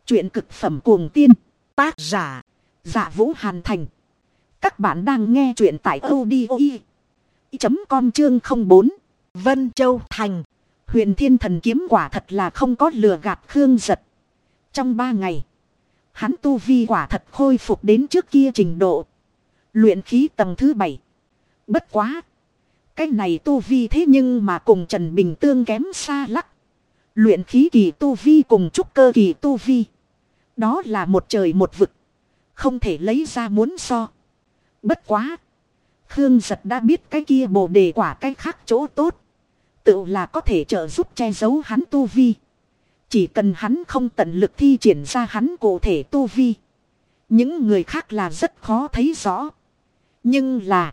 Truyện cực phẩm cuồng tiên. Tác giả Dạ Vũ Hàn Thành. Các bạn đang nghe truyện tại audio.com chương 04. Vân Châu Thành. Huyền Thiên Thần Kiếm quả thật là không có lừa gạt Khương Giật. Trong 3 ngày, hắn tu vi quả thật khôi phục đến trước kia trình độ. Luyện khí tầng thứ 7. Bất quá, cái này tu vi thế nhưng mà cùng Trần Bình tương kém xa lắc. Luyện khí kỳ tu vi cùng trúc cơ kỳ tu vi, đó là một trời một vực, không thể lấy ra muốn so. Bất quá, Khương Giật đã biết cái kia bồ đề quả cái khác chỗ tốt, tự là có thể trợ giúp che giấu hắn tu vi. Chỉ cần hắn không tận lực thi triển ra hắn cụ thể tu vi, những người khác là rất khó thấy rõ. Nhưng là,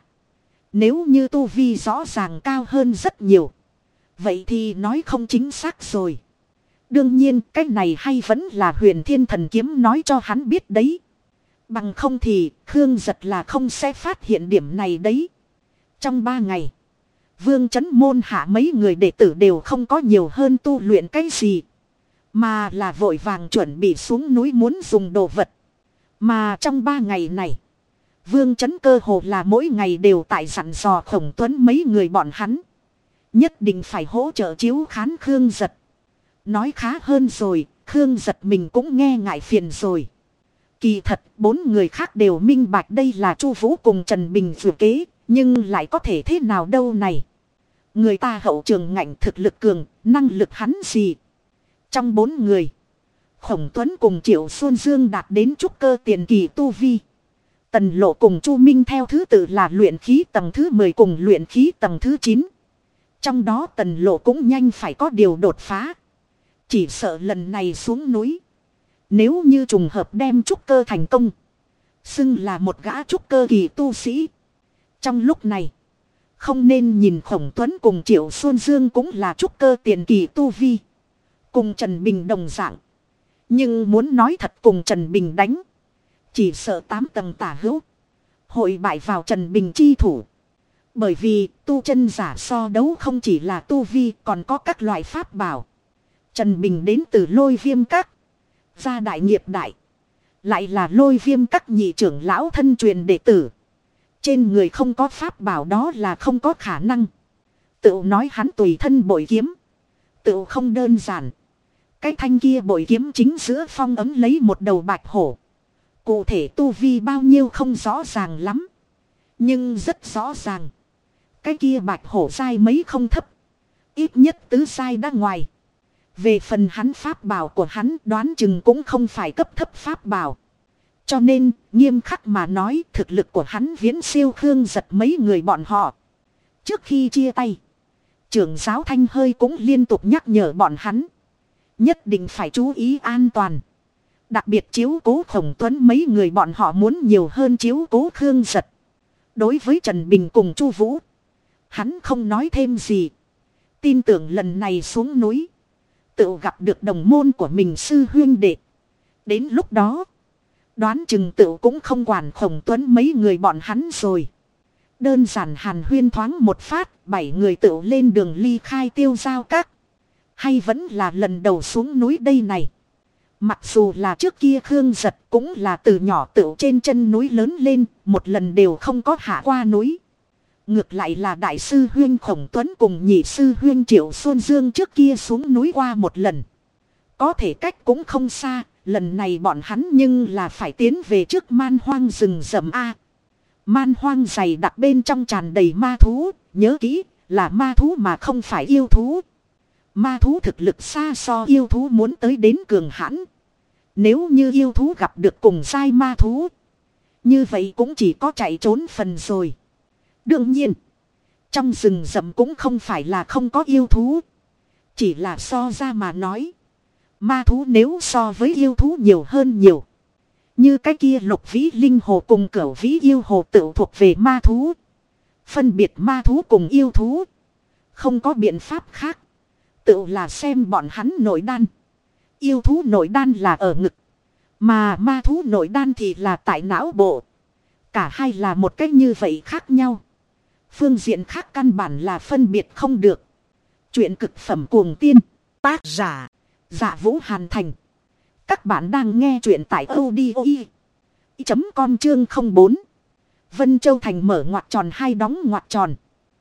nếu như tu vi rõ ràng cao hơn rất nhiều, vậy thì nói không chính xác rồi. Đương nhiên cái này hay vẫn là Huyền Thiên Thần Kiếm nói cho hắn biết đấy. Bằng không thì Khương Giật là không sẽ phát hiện điểm này đấy. Trong 3 ngày, Vương Chấn môn hạ mấy người đệ tử đều không có nhiều hơn tu luyện cái gì, mà là vội vàng chuẩn bị xuống núi muốn dùng đồ vật. Mà trong 3 ngày này, Vương Chấn cơ hồ là mỗi ngày đều tại dặn dò Khổng Tuấn mấy người bọn hắn, nhất định phải hỗ trợ chiếu khán Khương Giật. Nói khá hơn rồi, Khương Giật mình cũng nghe ngại phiền rồi. Kỳ thật, 4 người khác đều minh bạch đây là Chu Vũ cùng Trần Bình dự kế, nhưng lại có thể thế nào đâu này. Người ta hậu trường ngạnh thực lực cường, năng lực hắn gì. Trong 4 người, Khổng Tuấn cùng Triệu Xuân Dương đạt đến trúc cơ tiền kỳ tu vi. Tần Lộ cùng Chu Minh theo thứ tự là luyện khí tầng thứ 10 cùng luyện khí tầng thứ 9. Trong đó Tần Lộ cũng nhanh phải có điều đột phá. Chỉ sợ lần này xuống núi, nếu như trùng hợp đem trúc cơ thành công, xưng là một gã trúc cơ kỳ tu sĩ. Trong lúc này, không nên nhìn Khổng Tuấn cùng Triệu Xuân Dương cũng là trúc cơ tiền kỳ tu vi, cùng Trần Bình đồng dạng. Nhưng muốn nói thật cùng Trần Bình đánh, chỉ sợ 8 tầng tả hữu, hội bại vào Trần Bình chi thủ. Bởi vì tu chân giả so đấu không chỉ là tu vi, còn có các loại pháp bảo. Trần Bình đến từ Lôi Viêm Các, gia đại nghiệp đại, lại là Lôi Viêm Các nhị trưởng lão thân truyền đệ tử. Trên người không có pháp bảo đó là không có khả năng. Tự nói hắn tùy thân bội kiếm, tự không đơn giản. Cái thanh kia bội kiếm chính giữa phong ấm lấy một đầu bạch hổ. Cụ thể tu vi bao nhiêu không rõ ràng lắm, nhưng rất rõ ràng, cái kia bạch hổ giai mấy không thấp, ít nhất tứ giai đã ngoài. Về phần hắn pháp bảo của hắn đoán chừng cũng không phải cấp thấp pháp bảo. Cho nên nghiêm khắc mà nói thực lực của hắn viễn siêu Khương Giật mấy người bọn họ. Trước khi chia tay, trưởng giáo Thanh Hơi cũng liên tục nhắc nhở bọn hắn, nhất định phải chú ý an toàn. Đặc biệt chiếu cố Khổng Tuấn mấy người bọn họ muốn nhiều hơn chiếu cố Khương Giật. Đối với Trần Bình cùng Chu Vũ, hắn không nói thêm gì. Tin tưởng lần này xuống núi, tự gặp được đồng môn của mình sư huynh đệ. Đến lúc đó, đoán chừng tự cũng không quản Khổng Tuấn mấy người bọn hắn rồi. Đơn giản hàn huyên thoáng một phát, 7 người tự lên đường ly khai Tiêu Giao Các. Hay vẫn là lần đầu xuống núi đây này. Mặc dù là trước kia Khương Giật cũng là từ nhỏ tự trên chân núi lớn lên, một lần đều không có hạ qua núi. Ngược lại là đại sư huynh Khổng Tuấn cùng nhị sư huynh Triệu Xuân Dương trước kia xuống núi qua một lần. Có thể cách cũng không xa, lần này bọn hắn nhưng là phải tiến về trước man hoang rừng rậm A. Man hoang dày đặc bên trong tràn đầy ma thú, nhớ kỹ là ma thú mà không phải yêu thú. Ma thú thực lực xa so yêu thú muốn tới đến cường hãn. Nếu như yêu thú gặp được cùng giai ma thú, như vậy cũng chỉ có chạy trốn phần rồi. Đương nhiên, trong rừng rậm cũng không phải là không có yêu thú. Chỉ là so ra mà nói, ma thú nếu so với yêu thú nhiều hơn nhiều. Như cái kia Lục Vĩ Linh Hồ cùng Cửu Vĩ Yêu Hồ tự thuộc về ma thú. Phân biệt ma thú cùng yêu thú, không có biện pháp khác, tự là xem bọn hắn nội đan. Yêu thú nội đan là ở ngực, mà ma thú nội đan thì là tại não bộ. Cả hai là một cách như vậy khác nhau. Phương diện khác căn bản là phân biệt không được. Truyện cực phẩm cuồng tiên. Tác giả Dạ Vũ Hàn Thành. Các bạn đang nghe truyện tại audio.com chương 04. Vân Châu Thành mở ngoặc tròn hay đóng ngoặc tròn.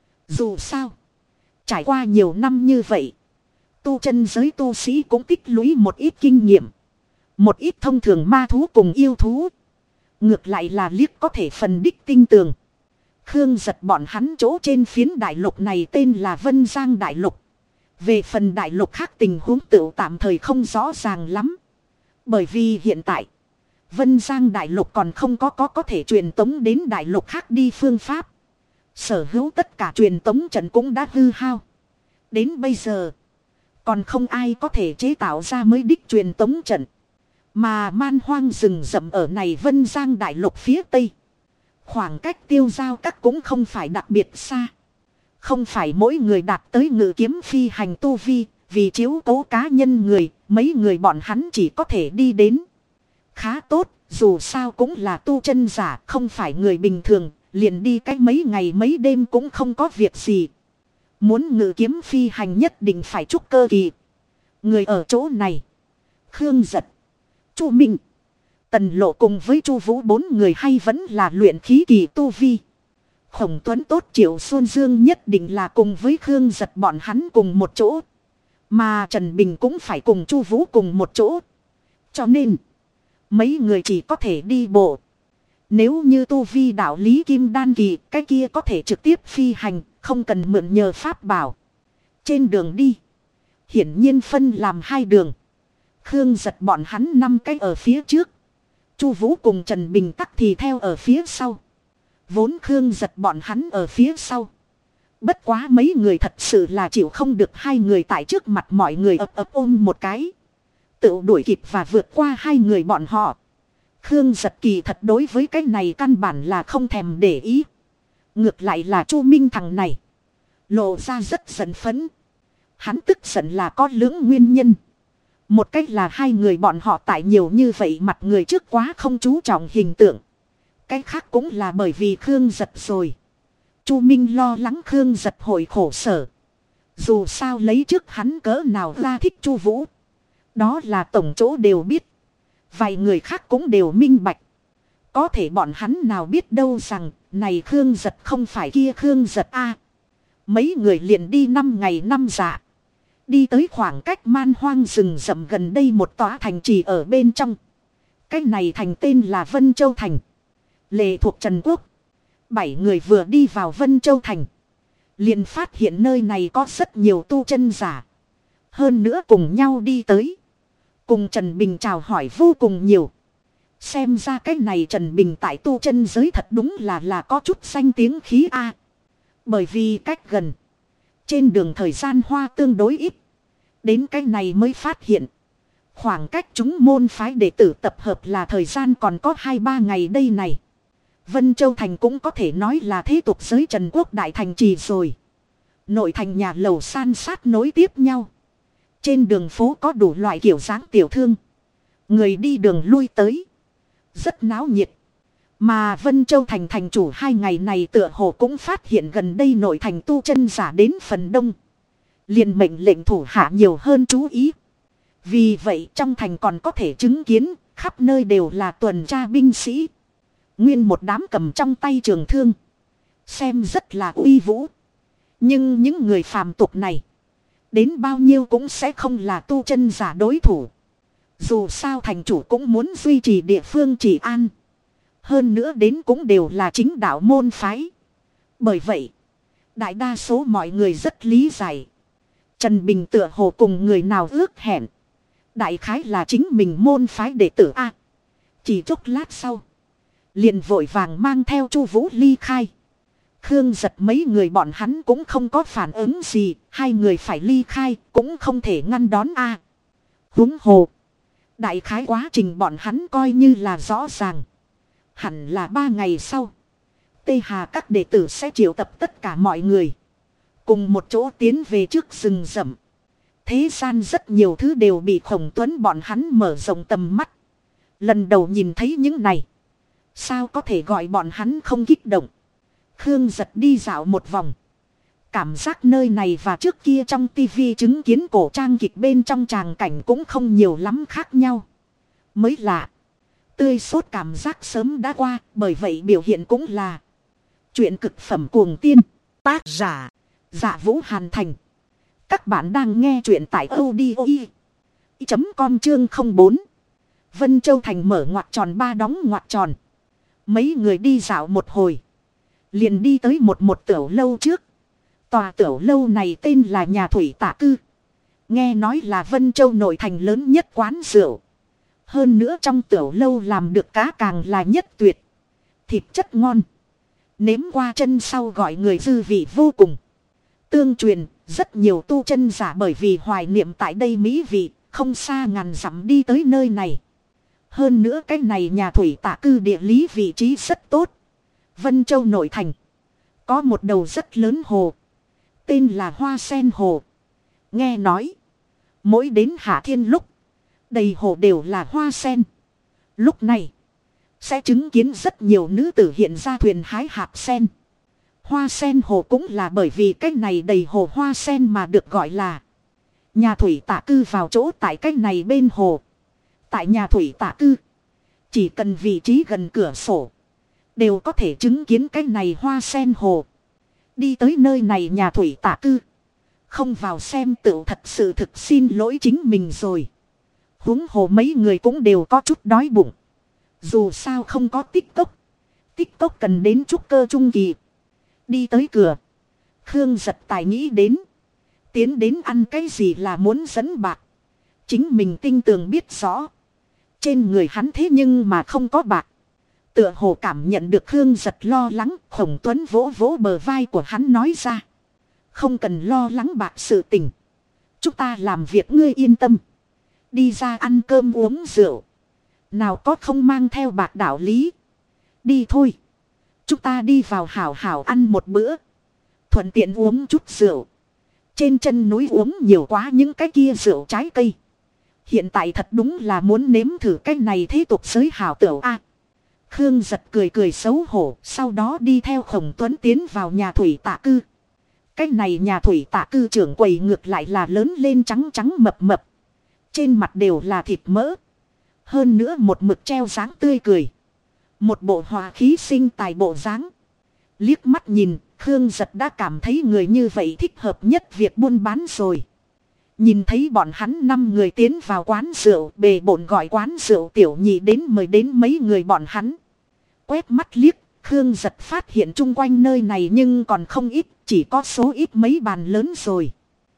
Dù sao, trải qua nhiều năm như vậy, tu chân giới tu sĩ cũng tích lũy một ít kinh nghiệm. Một ít thông thường ma thú cùng yêu thú. Ngược lại là liếc có thể phần đích tinh tường. Khương Giật bọn hắn chỗ trên phiến đại lục này tên là Vân Giang Đại Lục. Về phần đại lục khác tình huống tựu tạm thời không rõ ràng lắm. Bởi vì hiện tại, Vân Giang Đại Lục còn không có thể truyền tống đến đại lục khác đi phương pháp. Sở hữu tất cả truyền tống trận cũng đã hư hao. Đến bây giờ, còn không ai có thể chế tạo ra mới đích truyền tống trận. Mà man hoang rừng rậm ở này Vân Giang Đại Lục phía tây. Khoảng cách tiêu giao các cũng không phải đặc biệt xa. Không phải mỗi người đạt tới ngự kiếm phi hành tu vi, vì chiếu cố cá nhân người, mấy người bọn hắn chỉ có thể đi đến. Khá tốt, dù sao cũng là tu chân giả, không phải người bình thường, liền đi cách mấy ngày mấy đêm cũng không có việc gì. Muốn ngự kiếm phi hành nhất định phải trúc cơ kỳ. Người ở chỗ này, Khương Giật, Chu Minh, Tần Lộ cùng với Chu Vũ bốn người hay vẫn là luyện khí kỳ tu vi. Khổng Tuấn tốt Triệu Xuân Dương nhất định là cùng với Khương Giật bọn hắn cùng một chỗ. Mà Trần Bình cũng phải cùng Chu Vũ cùng một chỗ. Cho nên, mấy người chỉ có thể đi bộ. Nếu như tu vi đạo lý kim đan kỳ, cái kia có thể trực tiếp phi hành, không cần mượn nhờ pháp bảo. Trên đường đi, hiển nhiên phân làm hai đường. Khương Giật bọn hắn 5 cái ở phía trước. Chu Vũ cùng Trần Bình tắc thì theo ở phía sau. Vốn Khương Giật bọn hắn ở phía sau. Bất quá mấy người thật sự là chịu không được hai người tại trước mặt mọi người ập ôm một cái. Tự đuổi kịp và vượt qua hai người bọn họ. Khương Giật kỳ thật đối với cái này căn bản là không thèm để ý. Ngược lại là Chu Minh thằng này lộ ra rất giận phấn. Hắn tức giận là có lưỡng nguyên nhân. Một cách là hai người bọn họ tại nhiều như vậy mặt người trước quá không chú trọng hình tượng. Cái khác cũng là bởi vì Khương Giật rồi. Chu Minh lo lắng Khương Giật hội khổ sở. Dù sao lấy trước hắn cỡ nào ra thích Chu Vũ. Đó là tổng chỗ đều biết. Vài người khác cũng đều minh bạch. Có thể bọn hắn nào biết đâu rằng này Khương Giật không phải kia Khương Giật a. Mấy người liền đi 5 ngày 5 dạ. Đi tới khoảng cách man hoang rừng rậm gần đây một tòa thành trì ở bên trong. Cái này thành tên là Vân Châu Thành. Lệ thuộc Trần Quốc. 7 người vừa đi vào Vân Châu Thành. Liền phát hiện nơi này có rất nhiều tu chân giả. Hơn nữa cùng nhau đi tới. Cùng Trần Bình chào hỏi vô cùng nhiều. Xem ra cái này Trần Bình tại tu chân giới thật đúng là có chút danh tiếng khí a. Bởi vì cách gần. Trên đường thời gian hoa tương đối ít. Đến cái này mới phát hiện. Khoảng cách chúng môn phái đệ tử tập hợp là thời gian còn có 2-3 ngày đây này. Vân Châu Thành cũng có thể nói là thế tục giới Trần Quốc đại thành trì rồi. Nội thành nhà lầu san sát nối tiếp nhau. Trên đường phố có đủ loại kiểu dáng tiểu thương. Người đi đường lui tới. Rất náo nhiệt. Mà Vân Châu Thành thành chủ 2 ngày này tựa hồ cũng phát hiện gần đây nội thành tu chân giả đến phần đông. Liền mệnh lệnh thủ hạ nhiều hơn chú ý. Vì vậy trong thành còn có thể chứng kiến khắp nơi đều là tuần tra binh sĩ. Nguyên một đám cầm trong tay trường thương. Xem rất là uy vũ. Nhưng những người phàm tục này. Đến bao nhiêu cũng sẽ không là tu chân giả đối thủ. Dù sao thành chủ cũng muốn duy trì địa phương trị an. Hơn nữa đến cũng đều là chính đạo môn phái. Bởi vậy, đại đa số mọi người rất lý giải. Trần Bình tựa hồ cùng người nào ước hẹn. Đại khái là chính mình môn phái đệ tử A. Chỉ chốc lát sau. Liền vội vàng mang theo Chu Vũ ly khai. Khương Giật mấy người bọn hắn cũng không có phản ứng gì. Hai người phải ly khai cũng không thể ngăn đón A. Huống hồ. Đại khái quá trình bọn hắn coi như là rõ ràng. Hẳn là 3 ngày sau. Tây Hà các đệ tử sẽ triệu tập tất cả mọi người. Cùng một chỗ tiến về trước rừng rậm. Thế gian rất nhiều thứ đều bị Khổng Tuấn bọn hắn mở rộng tầm mắt. Lần đầu nhìn thấy những này. Sao có thể gọi bọn hắn không kích động. Khương Giật đi dạo một vòng. Cảm giác nơi này và trước kia trong tivi chứng kiến cổ trang kịch bên trong tràng cảnh cũng không nhiều lắm khác nhau. Mới lạ. Tươi sốt cảm giác sớm đã qua. Bởi vậy biểu hiện cũng là chuyện cực phẩm cuồng tiên. Tác giả Dạ Vũ Hàn Thành. Các bạn đang nghe chuyện tại audio.com chương 04. Vân Châu Thành mở ngoặc tròn ba đóng ngoặc tròn. Mấy người đi dạo một hồi. Liền đi tới một tiểu lâu trước. Tòa tiểu lâu này tên là nhà Thủy Tạ Cư. Nghe nói là Vân Châu nội thành lớn nhất quán rượu. Hơn nữa trong tiểu lâu làm được cá càng là nhất tuyệt. Thịt chất ngon. Nếm qua chân sau gọi người dư vị vô cùng. Tương truyền, rất nhiều tu chân giả bởi vì hoài niệm tại đây mỹ vị, không xa ngàn dặm đi tới nơi này. Hơn nữa cái này nhà Thủy Tạ Cư địa lý vị trí rất tốt. Vân Châu nội thành có một đầu rất lớn hồ. Tên là Hoa Sen Hồ. Nghe nói, mỗi đến hạ thiên lúc, đầy hồ đều là hoa sen. Lúc này, sẽ chứng kiến rất nhiều nữ tử hiện ra thuyền hái hạt sen. Hoa Sen Hồ cũng là bởi vì cái này đầy hồ hoa sen mà được gọi là nhà Thủy Tạ Cư vào chỗ tại cái này bên hồ. Tại nhà Thủy Tạ Cư, chỉ cần vị trí gần cửa sổ, đều có thể chứng kiến cái này Hoa Sen Hồ. Đi tới nơi này nhà Thủy Tạ Cư, không vào xem tựu thật sự thực xin lỗi chính mình rồi. Huống hồ mấy người cũng đều có chút đói bụng. Dù sao không có tích cốc. Tích cốc cần đến trúc cơ trung kỳ. Đi tới cửa, Khương Giật Tài nghĩ đến. Tiến đến ăn cái gì là muốn dẫn bạc. Chính mình tinh tường biết rõ. Trên người hắn thế nhưng mà không có bạc. Tựa hồ cảm nhận được Khương Giật lo lắng. Khổng Tuấn vỗ vỗ bờ vai của hắn nói ra. Không cần lo lắng bạc sự tình. Chúng ta làm việc ngươi yên tâm. Đi ra ăn cơm uống rượu. Nào có không mang theo bạc đạo lý. Đi thôi. Chúng ta đi vào hảo hảo ăn một bữa. Thuận tiện uống chút rượu. Trên chân núi uống nhiều quá những cái kia rượu trái cây. Hiện tại thật đúng là muốn nếm thử cái này thế tục giới hảo tửu a. Khương Giật cười cười xấu hổ. Sau đó đi theo Khổng Tuấn tiến vào nhà Thủy Tạ Cư. Cái này nhà Thủy Tạ Cư trưởng quầy ngược lại là lớn lên trắng trắng mập mập. Trên mặt đều là thịt mỡ. Hơn nữa một mực treo dáng tươi cười. Một bộ hòa khí sinh tài bộ dáng. Liếc mắt nhìn, Khương Giật đã cảm thấy người như vậy thích hợp nhất việc buôn bán rồi. Nhìn thấy bọn hắn 5 người tiến vào quán rượu, bề bộn gọi quán rượu tiểu nhị đến mời đến mấy người bọn hắn. Quét mắt liếc, Khương Giật phát hiện chung quanh nơi này nhưng còn không ít, chỉ có số ít mấy bàn lớn rồi.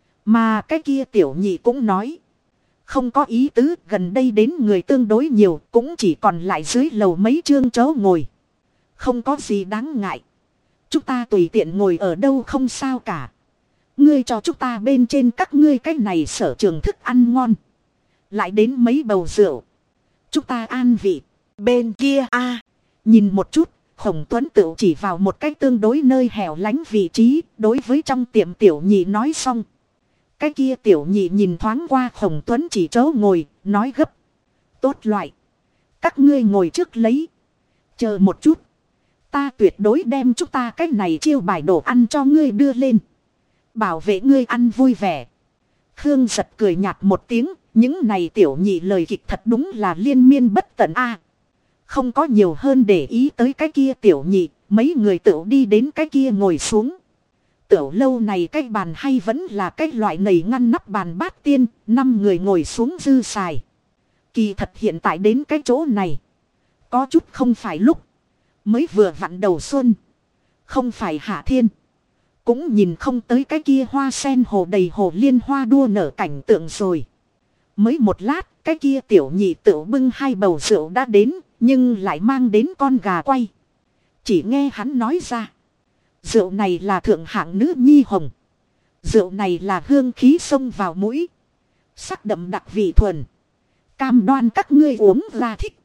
Mà cái kia tiểu nhị cũng nói. Không có ý tứ, gần đây đến người tương đối nhiều, cũng chỉ còn lại dưới lầu mấy chương chỗ ngồi. Không có gì đáng ngại. Chúng ta tùy tiện ngồi ở đâu không sao cả. Ngươi cho chúng ta bên trên các ngươi cái này sở trường thức ăn ngon. Lại đến mấy bầu rượu. Chúng ta an vị. Bên kia nhìn một chút, Khổng Tuấn tự chỉ vào một cái tương đối nơi hẻo lánh vị trí, đối với trong tiệm tiểu nhị nói xong. Cái kia tiểu nhị nhìn thoáng qua Khổng Tuấn chỉ chỗ ngồi, nói gấp. Tốt loại. Các ngươi ngồi trước lấy. Chờ một chút. Ta tuyệt đối đem chúng ta cái này chiêu bài đồ ăn cho ngươi đưa lên. Bảo vệ ngươi ăn vui vẻ. Khương Giật cười nhạt một tiếng. Những này tiểu nhị lời kịch thật đúng là liên miên bất tận a. Không có nhiều hơn để ý tới cái kia tiểu nhị. Mấy người tự đi đến cái kia ngồi xuống. Tiểu lâu này cái bàn hay vẫn là cái loại nầy ngăn nắp bàn bát tiên, 5 người ngồi xuống dư xài. Kỳ thật hiện tại đến cái chỗ này, có chút không phải lúc, mới vừa vặn đầu xuân, không phải hạ thiên. Cũng nhìn không tới cái kia hoa sen hồ đầy hồ liên hoa đua nở cảnh tượng rồi. Mới một lát, cái kia tiểu nhị tự bưng 2 bầu rượu đã đến, nhưng lại mang đến con gà quay. Chỉ nghe hắn nói ra. Rượu này là thượng hạng nữ nhi hồng. Rượu này là hương khí xông vào mũi. Sắc đậm đặc vị thuần. Cam đoan các ngươi uống ra thích.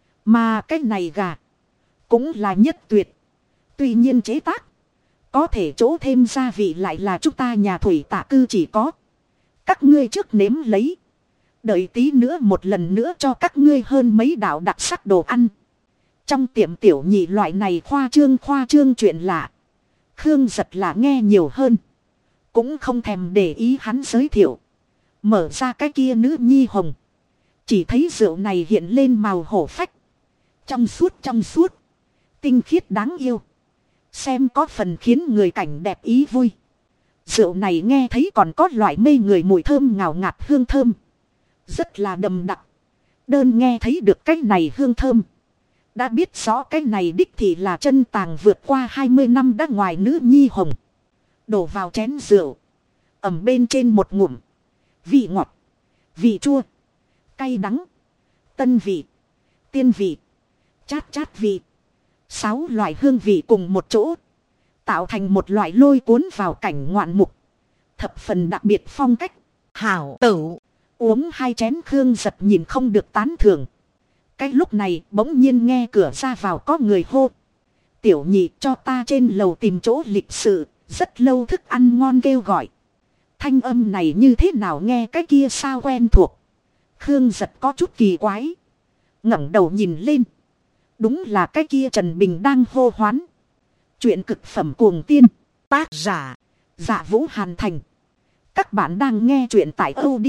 Mà cái này gà cũng là nhất tuyệt. Tuy nhiên chế tác có thể chỗ thêm gia vị lại là chúng ta nhà Thủy Tạ Cư chỉ có. Các ngươi trước nếm lấy. Đợi tí nữa một lần nữa cho các ngươi hơn mấy đạo đặc sắc đồ ăn. Trong tiệm tiểu nhị loại này khoa trương chuyện lạ. Khương Giật là nghe nhiều hơn. Cũng không thèm để ý hắn giới thiệu. Mở ra cái kia nữ nhi hồng. Chỉ thấy rượu này hiện lên màu hổ phách. Trong suốt. Tinh khiết đáng yêu. Xem có phần khiến người cảnh đẹp ý vui. Rượu này nghe thấy còn có loại mê người mùi thơm ngào ngạt hương thơm. Rất là đậm đặc. Đơn nghe thấy được cái này hương thơm. Đã biết rõ cái này đích thị là chân tàng vượt qua 20 năm đã ngoài nữ nhi hồng. Đổ vào chén rượu. Ẩm bên trên một ngụm. Vị ngọt. Vị chua. Cay đắng. Tân vị. Tiên vị. Chát vị. 6 loại hương vị cùng một chỗ. Tạo thành một loại lôi cuốn vào cảnh ngoạn mục. Thập phần đặc biệt phong cách. Hảo tửu. Uống 2 chén Khương Giật nhìn không được tán thưởng. Cái lúc này bỗng nhiên nghe cửa ra vào có người hô. Tiểu nhị cho ta trên lầu tìm chỗ lịch sự. Rất lâu thức ăn ngon kêu gọi. Thanh âm này như thế nào nghe cái kia sao quen thuộc. Khương Giật có chút kỳ quái. Ngẩng đầu nhìn lên. Đúng là cái kia Trần Bình đang hô hoán. Chuyện cực phẩm cuồng tiên. Tác giả. Dạ Vũ Hàn Thành. Các bạn đang nghe chuyện tại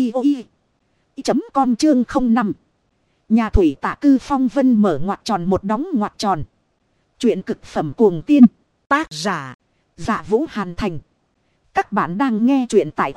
audio.com chương 05. Nhà thủy Tạ Cư Phong Vân mở ngoặc tròn một đóng ngoặc tròn. Chuyện cực phẩm cuồng tiên. Tác giả. Dạ Vũ Hàn Thành. Các bạn đang nghe chuyện tại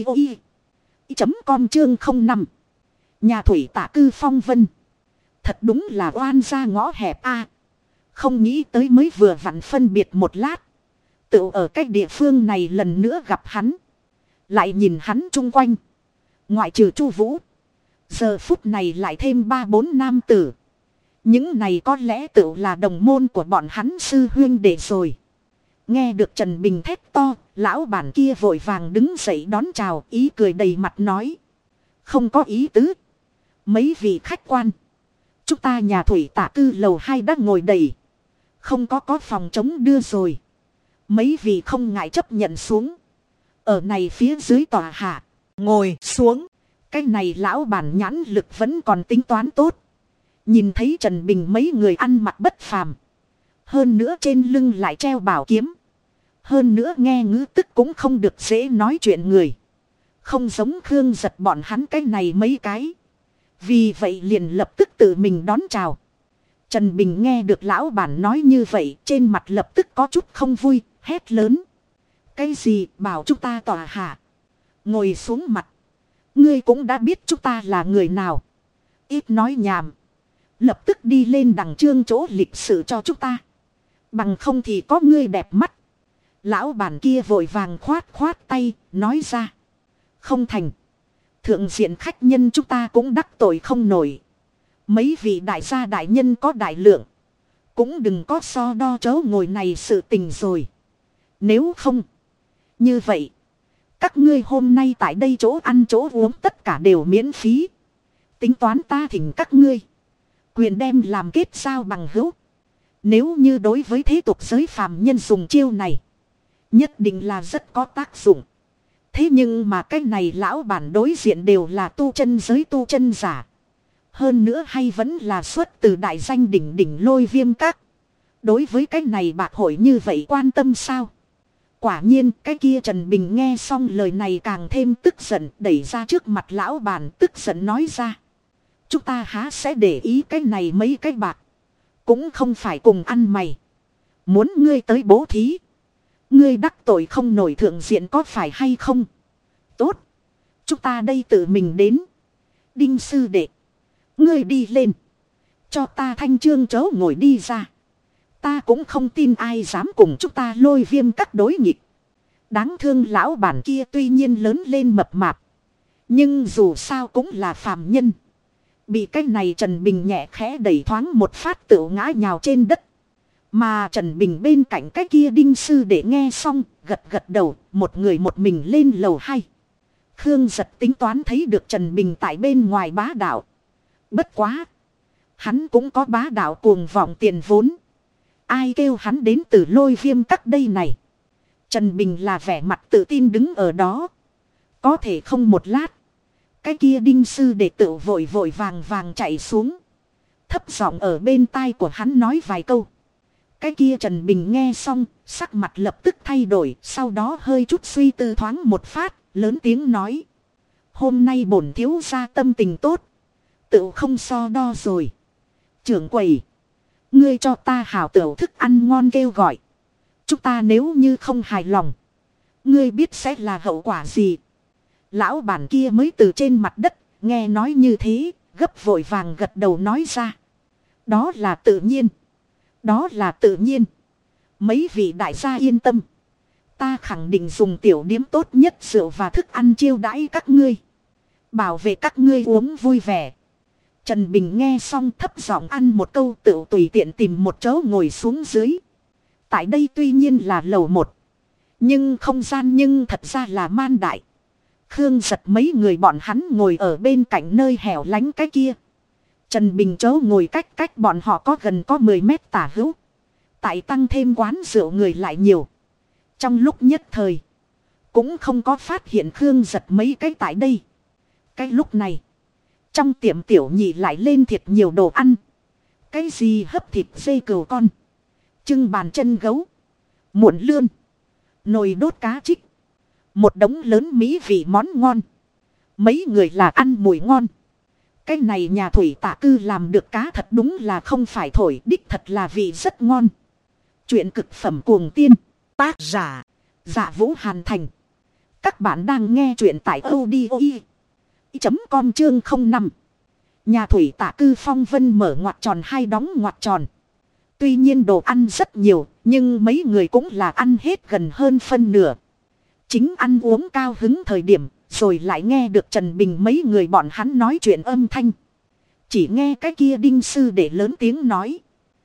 audio.com chương 05. Nhà thủy Tạ Cư Phong Vân. Thật đúng là oan ra ngõ hẹp a. Không nghĩ tới mới vừa vặn phân biệt một lát. Tự ở cái địa phương này lần nữa gặp hắn. Lại nhìn hắn chung quanh. Ngoại trừ Chu Vũ. Giờ phút này lại thêm 3-4 nam tử. Những này có lẽ tự là đồng môn của bọn hắn sư huynh đệ rồi. Nghe được Trần Bình thét to. Lão bản kia vội vàng đứng dậy đón chào. Ý cười đầy mặt nói. Không có ý tứ. Mấy vị khách quan. Chúng ta nhà thủy Tạ Cư lầu 2 đã ngồi đầy. Không có phòng trống đưa rồi. Mấy vị không ngại chấp nhận xuống. Ở này phía dưới tòa hạ. Ngồi xuống. Cái này lão bản nhãn lực vẫn còn tính toán tốt. Nhìn thấy Trần Bình mấy người ăn mặc bất phàm. Hơn nữa trên lưng lại treo bảo kiếm. Hơn nữa nghe ngữ tức cũng không được dễ nói chuyện người. Không giống Khương Giật bọn hắn cái này mấy cái. Vì vậy liền lập tức tự mình đón chào. Trần Bình nghe được lão bản nói như vậy, trên mặt lập tức có chút không vui, hét lớn. Cái gì bảo chúng ta tòa hạ. Ngồi xuống mặt. Ngươi cũng đã biết chúng ta là người nào. Ít nói nhảm. Lập tức đi lên đằng trương chỗ lịch sự cho chúng ta. Bằng không thì có ngươi đẹp mắt. Lão bản kia vội vàng khoát tay, nói ra. Không thành. Thượng diện khách nhân chúng ta cũng đắc tội không nổi. Mấy vị đại gia đại nhân có đại lượng. Cũng đừng có so đo chớ ngồi này sự tình rồi. Nếu không. Như vậy. Các ngươi hôm nay tại đây chỗ ăn chỗ uống tất cả đều miễn phí. Tính toán ta thỉnh các ngươi. Quyền đem làm kết giao bằng hữu. Nếu như đối với thế tục giới phàm nhân dùng chiêu này. Nhất định là rất có tác dụng. Thế nhưng mà cái này lão bản đối diện đều là tu chân giới tu chân giả. Hơn nữa hay vẫn là xuất từ đại danh đỉnh Lôi Viêm Các. Đối với cái này bạc hội như vậy quan tâm sao? Quả nhiên cái kia Trần Bình nghe xong lời này càng thêm tức giận, đẩy ra trước mặt lão bản tức giận nói ra. Chúng ta há sẽ để ý cái này mấy cái bạc. Cũng không phải cùng ăn mày. Muốn ngươi tới bố thí. Ngươi đắc tội không nổi thượng diện có phải hay không? Tốt. Chúng ta đây tự mình đến. Đinh sư đệ. Ngươi đi lên. Cho ta thanh trương chớ ngồi đi ra. Ta cũng không tin ai dám cùng chúng ta Lôi Viêm Các đối nghịch. Đáng thương lão bản kia tuy nhiên lớn lên mập mạp. Nhưng dù sao cũng là phàm nhân. Bị cái này Trần Bình nhẹ khẽ đẩy thoáng một phát tựu ngã nhào trên đất. Mà Trần Bình bên cạnh cái kia đinh sư để nghe xong, gật đầu, một người một mình lên lầu 2. Khương Giật tính toán thấy được Trần Bình tại bên ngoài bá đạo. Bất quá. Hắn cũng có bá đạo cuồng vọng tiền vốn. Ai kêu hắn đến từ Lôi Viêm Các đây này. Trần Bình là vẻ mặt tự tin đứng ở đó. Có thể không một lát. Cái kia đinh sư đệ tự vội vàng chạy xuống. Thấp giọng ở bên tai của hắn nói vài câu. Cái kia Trần Bình nghe xong, sắc mặt lập tức thay đổi, sau đó hơi chút suy tư thoáng một phát, lớn tiếng nói. Hôm nay bổn thiếu gia tâm tình tốt. Tự không so đo rồi. Trưởng quầy. Ngươi cho ta hảo tiểu thức ăn ngon kêu gọi. Chúng ta nếu như không hài lòng. Ngươi biết sẽ là hậu quả gì. Lão bản kia mới từ trên mặt đất. Nghe nói như thế. Gấp vội vàng gật đầu nói ra. Đó là tự nhiên. Đó là tự nhiên. Mấy vị đại gia yên tâm. Ta khẳng định dùng tiểu điếm tốt nhất rượu và thức ăn chiêu đãi các ngươi. Bảo vệ các ngươi uống vui vẻ. Trần Bình nghe xong thấp giọng ăn một câu tự tùy tiện tìm một chỗ ngồi xuống dưới. Tại đây tuy nhiên là lầu 1. Nhưng không gian nhưng thật ra là man đại. Khương Giật mấy người bọn hắn ngồi ở bên cạnh nơi hẻo lánh cái kia. Trần Bình chỗ ngồi cách bọn họ có gần có 10 mét tả hữu. Tại tăng thêm quán rượu người lại nhiều. Trong lúc nhất thời. Cũng không có phát hiện Khương Giật mấy cái tại đây. Cái lúc này. Trong tiệm tiểu nhị lại lên thiệt nhiều đồ ăn. Cái gì hấp thịt dê cừu con. Trưng bàn chân gấu. Muộn lươn. Nồi đốt cá trích. Một đống lớn mỹ vị món ngon. Mấy người là ăn mùi ngon. Cái này nhà Thủy Tạ Cư làm được cá thật đúng là không phải thổi. Đích thật là vị rất ngon. Chuyện cực phẩm cuồng tiên. Tác giả. Dạ Vũ Hàn Thành. Các bạn đang nghe chuyện tại audio.com chương 05. Nhà Thủy Tạ Cư Phong Vân mở ngoặc tròn hay đóng ngoặc tròn. Tuy nhiên đồ ăn rất nhiều. Nhưng mấy người cũng là ăn hết gần hơn phân nửa. Chính ăn uống cao hứng thời điểm. Rồi lại nghe được Trần Bình mấy người bọn hắn nói chuyện âm thanh. Chỉ nghe cái kia đinh sư để lớn tiếng nói.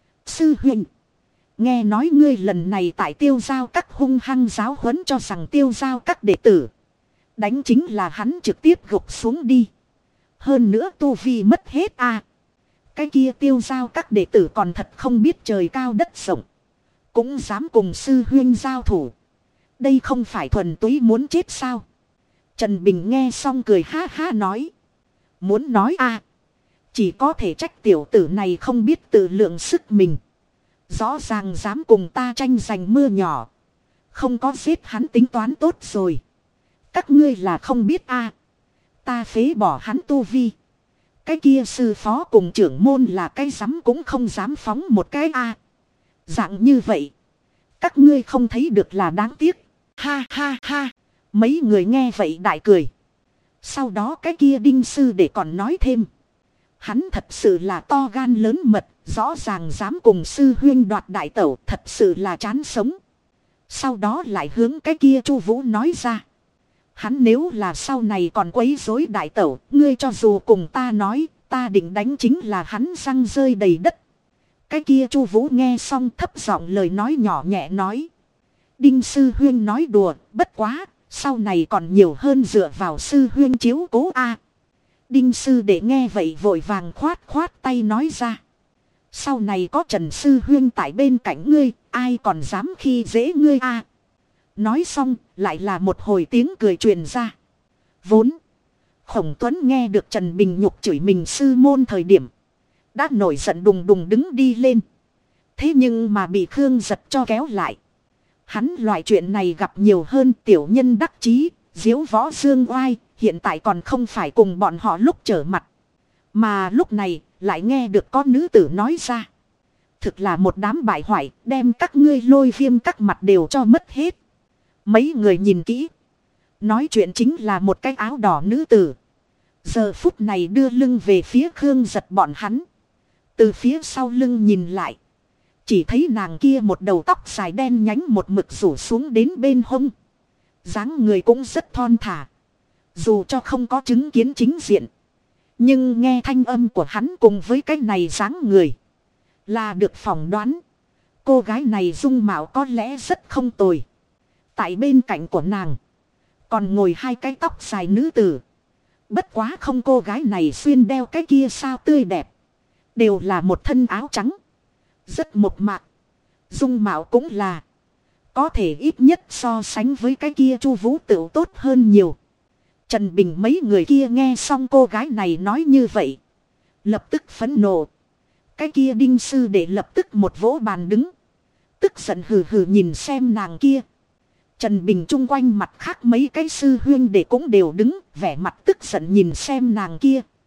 Sư huynh. Nghe nói ngươi lần này tại tiêu giao các hung hăng giáo huấn cho rằng tiêu giao các đệ tử. Đánh chính là hắn trực tiếp gục xuống đi. Hơn nữa tu vi mất hết a. Cái kia tiêu giao các đệ tử còn thật không biết trời cao đất rộng. Cũng dám cùng sư huynh giao thủ. Đây không phải thuần túy muốn chết sao. Trần Bình nghe xong cười ha ha nói. Muốn nói a, chỉ có thể trách tiểu tử này không biết tự lượng sức mình. Rõ ràng dám cùng ta tranh giành mưa nhỏ. Không có giết hắn tính toán tốt rồi. Các ngươi là không biết a, ta phế bỏ hắn tu vi. Cái kia sư phó cùng trưởng môn là cái dám cũng không dám phóng một cái a. Dạng như vậy. Các ngươi không thấy được là đáng tiếc. Ha ha ha. Mấy người nghe vậy đại cười. Sau đó cái kia đinh sư để còn nói thêm. Hắn thật sự là to gan lớn mật. Rõ ràng dám cùng sư huyên đoạt đại tẩu. Thật sự là chán sống. Sau đó lại hướng cái kia Chu Vũ nói ra. Hắn nếu là sau này còn quấy rối đại tẩu. Ngươi cho dù cùng ta nói. Ta định đánh chính là hắn răng rơi đầy đất. Cái kia Chu Vũ nghe xong thấp giọng lời nói nhỏ nhẹ nói. Đinh sư huyên nói đùa. Bất quá. Sau này còn nhiều hơn dựa vào sư huyên chiếu cố a. Đinh sư để nghe vậy vội vàng khoát tay nói ra. Sau này có Trần sư huyên tại bên cạnh ngươi, ai còn dám khi dễ ngươi a. Nói xong, lại là một hồi tiếng cười truyền ra. Vốn, Khổng Tuấn nghe được Trần Bình nhục chửi mình sư môn thời điểm. Đã nổi giận đùng đùng đứng đi lên. Thế nhưng mà bị Khương Giật cho kéo lại. Hắn loại chuyện này gặp nhiều hơn tiểu nhân đắc chí, diếu võ dương oai, hiện tại còn không phải cùng bọn họ lúc trở mặt. Mà lúc này, lại nghe được có nữ tử nói ra. Thực là một đám bại hoại, đem các ngươi Lôi Viêm các mặt đều cho mất hết. Mấy người nhìn kỹ. Nói chuyện chính là một cái áo đỏ nữ tử. Giờ phút này đưa lưng về phía Khương Giật bọn hắn. Từ phía sau lưng nhìn lại. Chỉ thấy nàng kia một đầu tóc dài đen nhánh một mực rủ xuống đến bên hông. Dáng người cũng rất thon thả. Dù cho không có chứng kiến chính diện. Nhưng nghe thanh âm của hắn cùng với cái này dáng người. Là được phỏng đoán. Cô gái này dung mạo có lẽ rất không tồi. Tại bên cạnh của nàng. Còn ngồi hai cái tóc dài nữ tử. Bất quá không cô gái này xuyên đeo cái kia sao tươi đẹp. Đều là một thân áo trắng. Rất mộc mạc. Dung mạo cũng là. Có thể ít nhất so sánh với cái kia Chu Vũ tựu tốt hơn nhiều. Trần Bình mấy người kia nghe xong cô gái này nói như vậy. Lập tức phẫn nộ. Cái kia đinh sư để lập tức một vỗ bàn đứng. Tức giận hừ hừ nhìn xem nàng kia. Trần Bình chung quanh mặt khác mấy cái sư huyên để cũng đều đứng. Vẻ mặt tức giận nhìn xem nàng kia.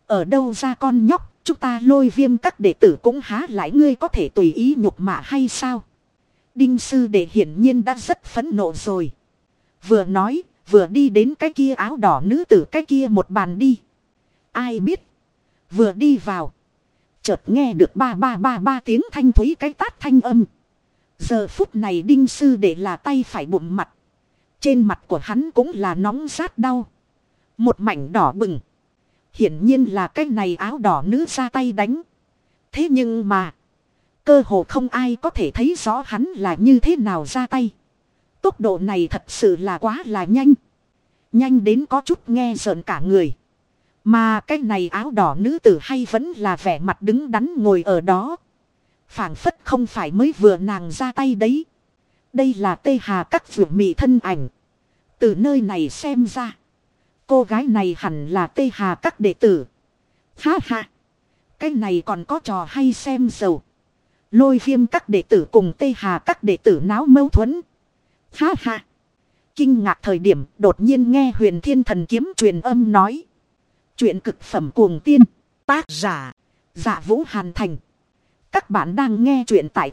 Ở đâu ra con nhóc, chúng ta Lôi Viêm các đệ tử cũng há lại ngươi có thể tùy ý nhục mạ hay sao? Đinh sư đệ hiển nhiên đã rất phẫn nộ rồi. Vừa nói, vừa đi đến cái kia áo đỏ nữ tử cái kia một bàn đi. Ai biết, vừa đi vào, chợt nghe được ba ba ba ba tiếng thanh thúy cái tát thanh âm. Giờ phút này đinh sư đệ là tay phải bụng mặt. Trên mặt của hắn cũng là nóng rát đau. Một mảnh đỏ bừng. Hiển nhiên là cái này áo đỏ nữ ra tay đánh. Thế nhưng mà, cơ hồ không ai có thể thấy rõ hắn là như thế nào ra tay. Tốc độ này thật sự là quá là nhanh. Nhanh đến có chút nghe rợn cả người. Mà cái này áo đỏ nữ tử hay vẫn là vẻ mặt đứng đắn ngồi ở đó. Phảng phất không phải mới vừa nàng ra tay đấy. Đây là Tê Hà các vượt mị thân ảnh. Từ nơi này xem ra, cô gái này hẳn là Tê Hà các đệ tử. Ha ha, cái này còn có trò hay xem dầu. Lôi Viêm các đệ tử cùng Tê Hà các đệ tử náo mâu thuẫn. Ha ha. Kinh ngạc thời điểm đột nhiên nghe Huyền Thiên Thần Kiếm truyền âm nói. Chuyện cực phẩm cuồng tiên. Tác giả Dạ Vũ Hàn Thành. Các bạn đang nghe chuyện tại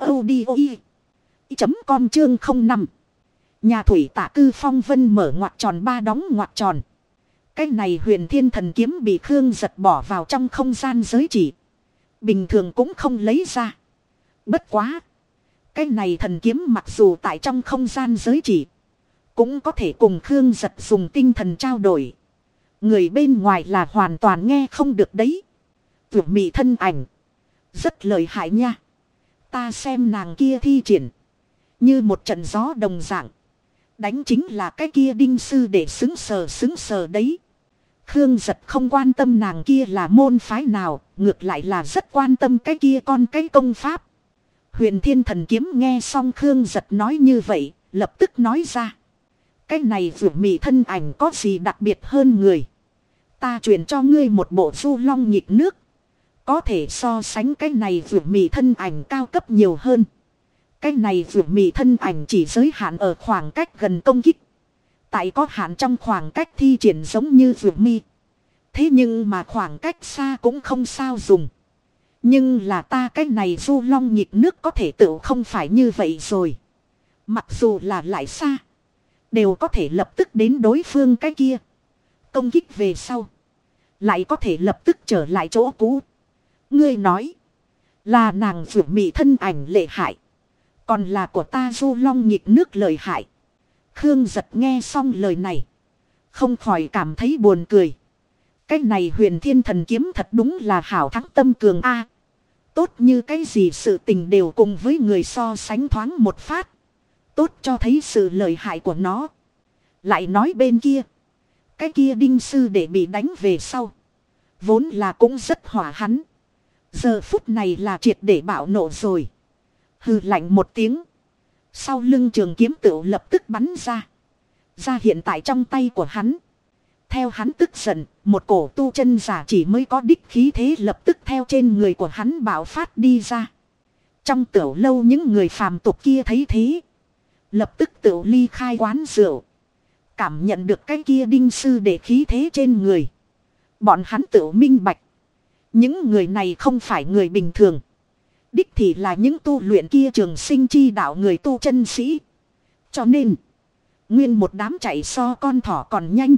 audio.com chương 05. Nhà thủy tả cư phong vân mở ngoặc tròn ba đóng ngoặc tròn. Cái này Huyền Thiên Thần Kiếm bị Khương Giật bỏ vào trong không gian giới chỉ. Bình thường cũng không lấy ra. Bất quá, cái này thần kiếm mặc dù tại trong không gian giới chỉ, cũng có thể cùng Khương Giật dùng tinh thần trao đổi. Người bên ngoài là hoàn toàn nghe không được đấy. Tuyệt mị thân ảnh, rất lợi hại nha. Ta xem nàng kia thi triển, như một trận gió đồng dạng. Đánh chính là cái kia đinh sư để xứng sờ đấy. Khương Giật không quan tâm nàng kia là môn phái nào, ngược lại là rất quan tâm cái kia con cái công pháp. Huyền Thiên Thần Kiếm nghe xong Khương Giật nói như vậy, lập tức nói ra. Cái này vượt mị thân ảnh có gì đặc biệt hơn người. Ta truyền cho ngươi một bộ du long nhịp nước. Có thể so sánh cái này vượt mị thân ảnh cao cấp nhiều hơn. Cái này vượt mị thân ảnh chỉ giới hạn ở khoảng cách gần công kích. Tại có hạn trong khoảng cách thi triển giống như vượt mị. Thế nhưng mà khoảng cách xa cũng không sao dùng. Nhưng là ta cái này du long nhịp nước có thể tự không phải như vậy rồi. Mặc dù là lại xa, đều có thể lập tức đến đối phương cái kia. Công kích về sau, lại có thể lập tức trở lại chỗ cũ. Ngươi nói, là nàng vượt mị thân ảnh lệ hại. Còn là của ta du long nhịp nước lợi hại. Khương Giật nghe xong lời này, không khỏi cảm thấy buồn cười. Cái này Huyền Thiên Thần Kiếm thật đúng là hảo thắng tâm cường a. Tốt như cái gì sự tình đều cùng với người so sánh thoáng một phát. Tốt cho thấy sự lợi hại của nó. Lại nói bên kia, cái kia đinh sư để bị đánh về sau, vốn là cũng rất hỏa hắn. Giờ phút này là triệt để bạo nộ rồi. Hừ lạnh một tiếng, sau lưng trường kiếm tựu lập tức bắn ra. Ra hiện tại trong tay của hắn. Theo hắn tức giận, một cổ tu chân giả chỉ mới có đích khí thế lập tức theo trên người của hắn bạo phát đi ra. Trong tiểu lâu những người phàm tục kia thấy thế, lập tức tiểu ly khai quán rượu. Cảm nhận được cái kia đinh sư để khí thế trên người. Bọn hắn tiểu minh bạch. Những người này không phải người bình thường. Đích thì là những tu luyện kia trường sinh chi đạo người tu chân sĩ. Cho nên, nguyên một đám chạy so con thỏ còn nhanh.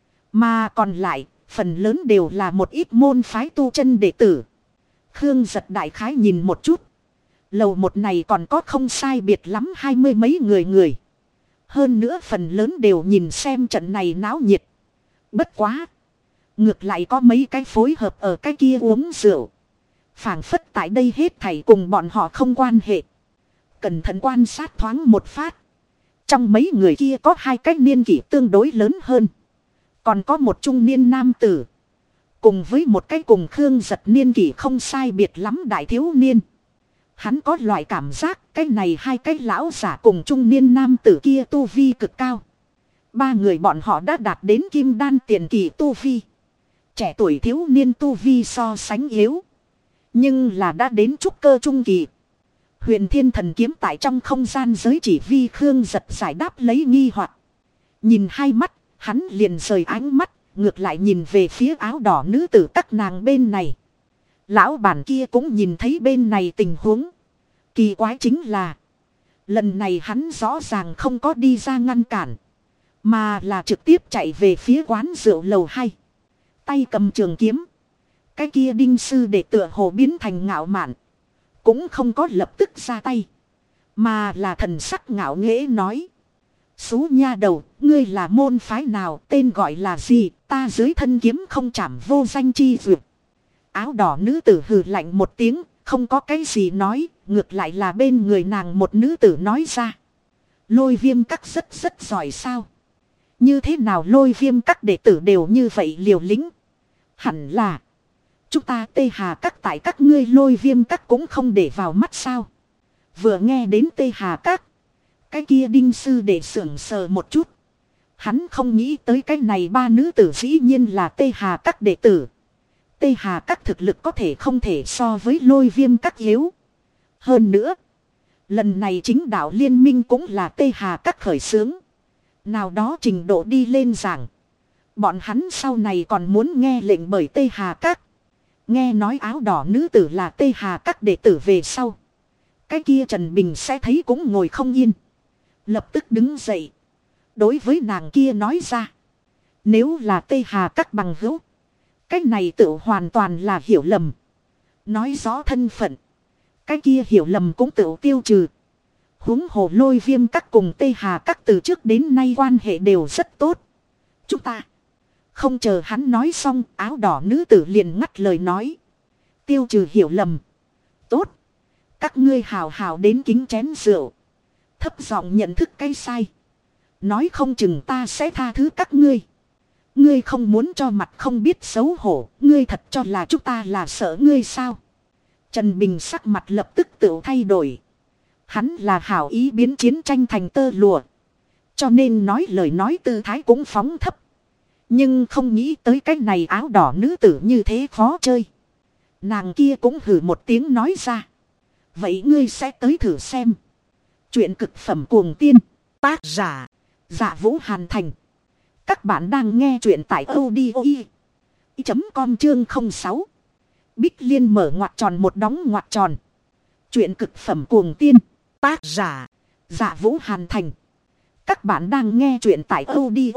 Mà còn lại, phần lớn đều là một ít môn phái tu chân đệ tử. Khương Giật đại khái nhìn một chút. Lầu một này còn có không sai biệt lắm 20 mấy người. Hơn nữa phần lớn đều nhìn xem trận này náo nhiệt. Bất quá. Ngược lại có mấy cái phối hợp ở cái kia uống rượu. Phảng phất tại đây hết thảy cùng bọn họ không quan hệ. Cẩn thận quan sát thoáng một phát. Trong mấy người kia có hai cái niên kỷ tương đối lớn hơn. Còn có một trung niên nam tử. Cùng với một cái cùng Khương Giật niên kỷ không sai biệt lắm đại thiếu niên. Hắn có loại cảm giác cái này hai cái lão giả cùng trung niên nam tử kia tu vi cực cao. Ba người bọn họ đã đạt đến kim đan tiền kỳ tu vi. Trẻ tuổi thiếu niên tu vi so sánh yếu. Nhưng là đã đến trúc cơ trung kỳ. Huyền Thiên Thần Kiếm tại trong không gian giới chỉ vi Khương Giật giải đáp lấy nghi hoặc. Nhìn hai mắt, hắn liền rời ánh mắt, ngược lại nhìn về phía áo đỏ nữ tử các nàng bên này. Lão bản kia cũng nhìn thấy bên này tình huống. Kỳ quái chính là lần này hắn rõ ràng không có đi ra ngăn cản, mà là trực tiếp chạy về phía quán rượu lầu 2. Tay cầm trường kiếm. Cái kia đinh sư để tựa hồ biến thành ngạo mạn. Cũng không có lập tức ra tay, mà là thần sắc ngạo nghễ nói. Xú nha đầu, ngươi là môn phái nào, tên gọi là gì, ta dưới thân kiếm không chảm vô danh chi duyệt. Áo đỏ nữ tử hừ lạnh một tiếng, không có cái gì nói, ngược lại là bên người nàng một nữ tử nói ra. Lôi Viêm các rất giỏi sao? Như thế nào Lôi Viêm các đệ tử đều như vậy liều lĩnh? Hẳn là chúng ta Tê Hà các tại các ngươi Lôi Viêm các cũng không để vào mắt sao? Vừa nghe đến Tê Hà các, cái kia đinh sư để sưởng sờ một chút. Hắn không nghĩ tới cái này ba nữ tử dĩ nhiên là Tê Hà các đệ tử. Tê Hà các thực lực có thể không thể so với Lôi Viêm các yếu. Hơn nữa, lần này chính đạo liên minh cũng là Tê Hà các khởi xướng. Nào đó trình độ đi lên giảng, bọn hắn sau này còn muốn nghe lệnh bởi Tê Hà các. Nghe nói áo đỏ nữ tử là Tê Hà các đệ tử về sau, cái kia Trần Bình sẽ thấy cũng ngồi không yên. Lập tức đứng dậy, đối với nàng kia nói ra. Nếu là Tê Hà các bằng hữu, cái này tự hoàn toàn là hiểu lầm. Nói rõ thân phận, cái kia hiểu lầm cũng tự tiêu trừ. Huống hồ Lôi Viêm các cùng Tê Hà các từ trước đến nay quan hệ đều rất tốt. Chúng ta không chờ hắn nói xong, áo đỏ nữ tử liền ngắt lời nói. Tiêu trừ hiểu lầm. Tốt. Các ngươi hào hào đến kính chén rượu. Thấp giọng nhận thức cái sai. Nói không chừng ta sẽ tha thứ các ngươi. Ngươi không muốn cho mặt không biết xấu hổ. Ngươi thật cho là chúng ta là sợ ngươi sao? Trần Bình sắc mặt lập tức tự thay đổi. Hắn là hảo ý biến chiến tranh thành tơ lụa. Cho nên nói lời nói tư thái cũng phóng thấp. Nhưng không nghĩ tới cái này áo đỏ nữ tử như thế khó chơi. Nàng kia cũng hử một tiếng nói ra. Vậy ngươi sẽ tới thử xem. Chuyện cực phẩm cuồng tiên. Tác giả. Dạ Vũ Hàn Thành. Các bạn đang nghe chuyện tại audio.com chương 06. Bích Liên mở ngoặc tròn một đóng ngoặc tròn. Chuyện cực phẩm cuồng tiên. Tác giả. Dạ Vũ Hàn Thành. Các bạn đang nghe chuyện tại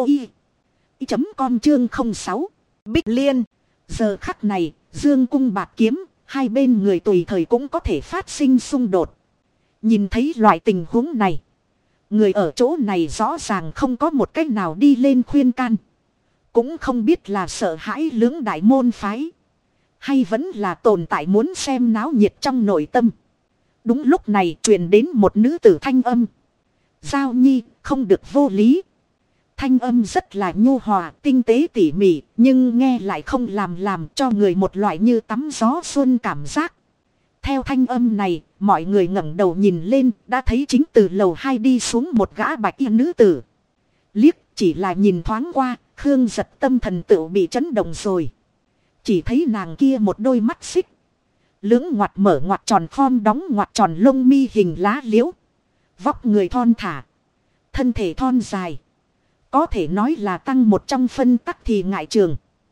audio.com chương 06. Bích Liên. Giờ khắc này, dương cung bạt kiếm, hai bên người tùy thời cũng có thể phát sinh xung đột. Nhìn thấy loại tình huống này, người ở chỗ này rõ ràng không có một cách nào đi lên khuyên can. Cũng không biết là sợ hãi lưỡng đại môn phái, hay vẫn là tồn tại muốn xem náo nhiệt trong nội tâm. Đúng lúc này truyền đến một nữ tử thanh âm. Giao Nhi, không được vô lý. Thanh âm rất là nhu hòa, tinh tế tỉ mỉ, nhưng nghe lại không làm cho người một loại như tắm gió xuân cảm giác. Theo thanh âm này, mọi người ngẩng đầu nhìn lên, đã thấy chính từ lầu 2 đi xuống một gã bạch y nữ tử. Liếc chỉ là nhìn thoáng qua, Khương Giật tâm thần tự bị chấn động rồi. Chỉ thấy nàng kia một đôi mắt xích, lưỡng ngoặt mở ngoặt tròn khom đóng ngoặt tròn lông mi hình lá liễu. Vóc người thon thả, thân thể thon dài. Có thể nói là tăng một trong phân tắc thì ngại trường,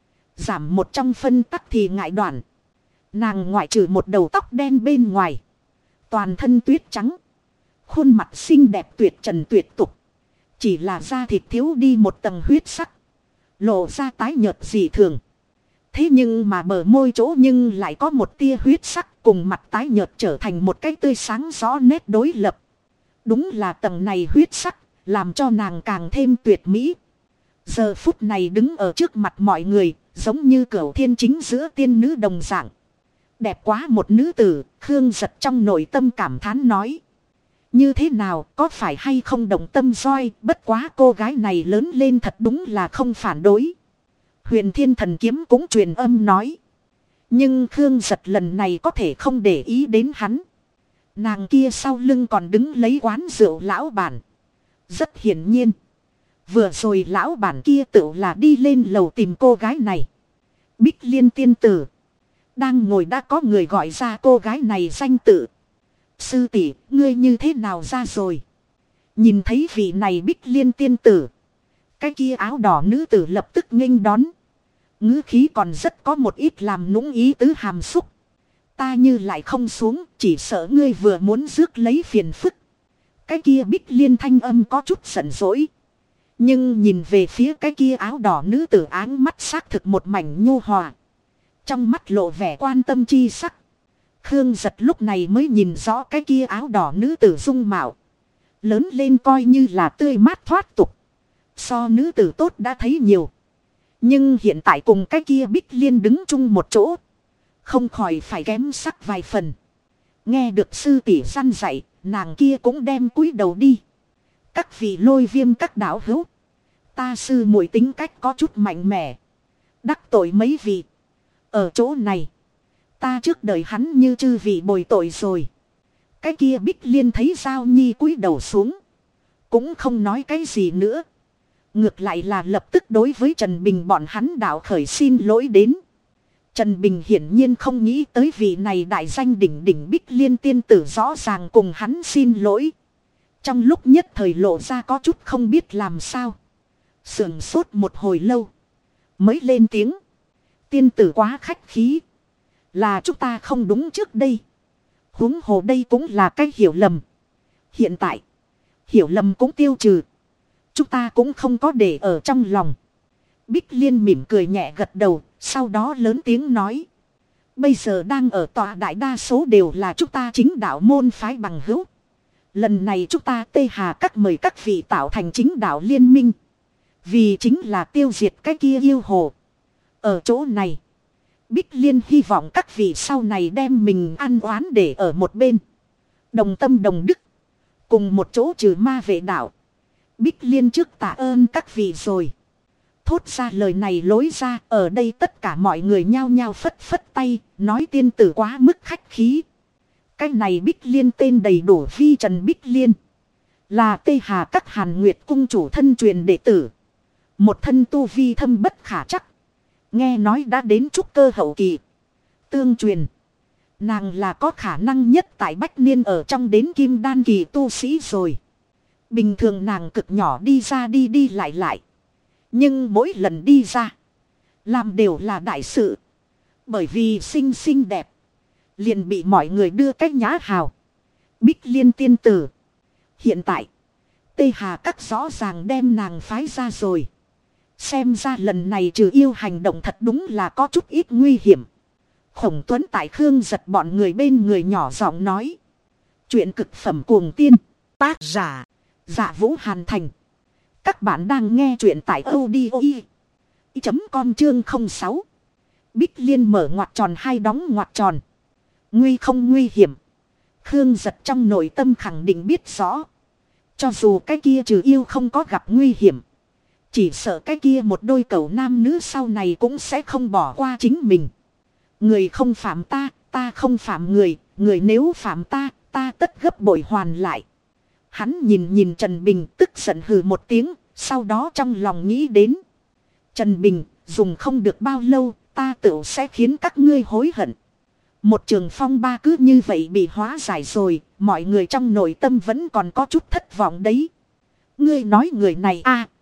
giảm một trong phân tắc thì ngại đoạn. Nàng ngoại trừ một đầu tóc đen bên ngoài, toàn thân tuyết trắng, khuôn mặt xinh đẹp tuyệt trần tuyệt tục. Chỉ là da thịt thiếu đi một tầng huyết sắc, lộ ra tái nhợt dị thường. Thế nhưng mà bờ môi chỗ nhưng lại có một tia huyết sắc, cùng mặt tái nhợt trở thành một cái tươi sáng rõ nét đối lập. Đúng là tầng này huyết sắc làm cho nàng càng thêm tuyệt mỹ. Giờ phút này đứng ở trước mặt mọi người, giống như cửu thiên chính giữa tiên nữ đồng dạng. Đẹp quá một nữ tử, Khương Giật trong nội tâm cảm thán nói. Như thế nào, có phải hay không động tâm roi, bất quá cô gái này lớn lên thật đúng là không phản đối. Huyền Thiên Thần Kiếm cũng truyền âm nói. Nhưng Khương Giật lần này có thể không để ý đến hắn. Nàng kia sau lưng còn đứng lấy quán rượu lão bản. Rất hiển nhiên, vừa rồi lão bản kia tự là đi lên lầu tìm cô gái này. Bích Liên tiên tử. Đang ngồi đã có người gọi ra cô gái này danh tự. Sư tỷ, ngươi như thế nào ra rồi? Nhìn thấy vị này Bích Liên tiên tử, cái kia áo đỏ nữ tử lập tức nghênh đón. ngữ khí còn rất có một ít làm nũng ý tứ hàm xúc. Ta như lại không xuống, chỉ sợ ngươi vừa muốn rước lấy phiền phức. Cái kia Bích Liên thanh âm có chút giận dỗi. Nhưng nhìn về phía cái kia áo đỏ nữ tử áng mắt xác thực một mảnh nhu hòa. Trong mắt lộ vẻ quan tâm chi sắc. Khương Giật lúc này mới nhìn rõ cái kia áo đỏ nữ tử dung mạo. Lớn lên coi như là tươi mát thoát tục. So nữ tử tốt đã thấy nhiều. Nhưng hiện tại cùng cái kia Bích Liên đứng chung một chỗ. Không khỏi phải kém sắc vài phần. Nghe được sư tỷ săn dạy, nàng kia cũng đem cúi đầu đi. Các vị Lôi Viêm các đạo hữu. Ta sư muội tính cách có chút mạnh mẽ. Đắc tội mấy vị. Ở chỗ này. Ta trước đời hắn như chư vị bồi tội rồi. Cái kia Bích Liên thấy Giao Nhi cúi đầu xuống. Cũng không nói cái gì nữa. Ngược lại là lập tức đối với Trần Bình bọn hắn đạo khởi xin lỗi đến. Trần Bình hiển nhiên không nghĩ tới vị này đại danh đỉnh đỉnh Bích Liên tiên tử rõ ràng cùng hắn xin lỗi. Trong lúc nhất thời lộ ra có chút không biết làm sao. Sườn sốt một hồi lâu. Mới lên tiếng. Tiên tử quá khách khí. Là chúng ta không đúng trước đây. Huống hồ đây cũng là cái hiểu lầm. Hiện tại. Hiểu lầm cũng tiêu trừ. Chúng ta cũng không có để ở trong lòng. Bích Liên mỉm cười nhẹ gật đầu. Sau đó lớn tiếng nói. Bây giờ đang ở tòa đại đa số đều là chúng ta chính đạo môn phái bằng hữu. Lần này chúng ta Tê Hà các mời các vị tạo thành chính đạo liên minh. Vì chính là tiêu diệt cái kia yêu hồ. Ở chỗ này. Bích Liên hy vọng các vị sau này đem mình ăn oán để ở một bên. Đồng tâm đồng đức. Cùng một chỗ trừ ma vệ đạo. Bích Liên trước tạ ơn các vị rồi. Thốt ra lời này lối ra. Ở đây tất cả mọi người nhao nhao phất phất tay. Nói tiên tử quá mức khách khí. Cái này Bích Liên tên đầy đủ Vi Trần Bích Liên. Là Tê Hà các Hàn Nguyệt cung chủ thân truyền đệ tử. Một thân tu vi thâm bất khả chắc. Nghe nói đã đến trúc cơ hậu kỳ. Tương truyền. Nàng là có khả năng nhất tại Bách Niên ở trong đến kim đan kỳ tu sĩ rồi. Bình thường nàng cực nhỏ đi ra đi đi lại lại. Nhưng mỗi lần đi ra. Làm đều là đại sự. Bởi vì xinh xinh đẹp. Liền bị mọi người đưa cách nhã hào. Bích Liên tiên tử. Hiện tại. Tê Hà các rõ ràng đem nàng phái ra rồi. Xem ra lần này trừ yêu hành động thật đúng là có chút ít nguy hiểm. Khổng Tuấn tại Khương Giật bọn người bên người nhỏ giọng nói. Chuyện cực phẩm cuồng tiên. Tác giả. Dạ Vũ Hàn Thành. Các bạn đang nghe chuyện tại audio.com chương 06. Bích Liên mở ngoặc tròn hai đóng ngoặc tròn. Nguy không nguy hiểm. Khương Giật trong nội tâm khẳng định biết rõ. Cho dù cái kia trừ yêu không có gặp nguy hiểm. Chỉ sợ cái kia một đôi cẩu nam nữ sau này cũng sẽ không bỏ qua chính mình. Người không phạm ta, ta không phạm người. Người nếu phạm ta, ta tất gấp bội hoàn lại. Hắn nhìn Trần Bình tức giận hừ một tiếng. Sau đó trong lòng nghĩ đến. Trần Bình, dùng không được bao lâu, ta tự sẽ khiến các ngươi hối hận. Một trường phong ba cứ như vậy bị hóa giải rồi. Mọi người trong nội tâm vẫn còn có chút thất vọng đấy. Ngươi nói người này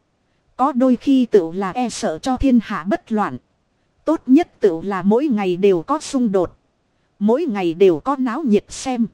có đôi khi tự là e sợ cho thiên hạ bất loạn. Tốt nhất tự là mỗi ngày đều có xung đột. Mỗi ngày đều có náo nhiệt xem.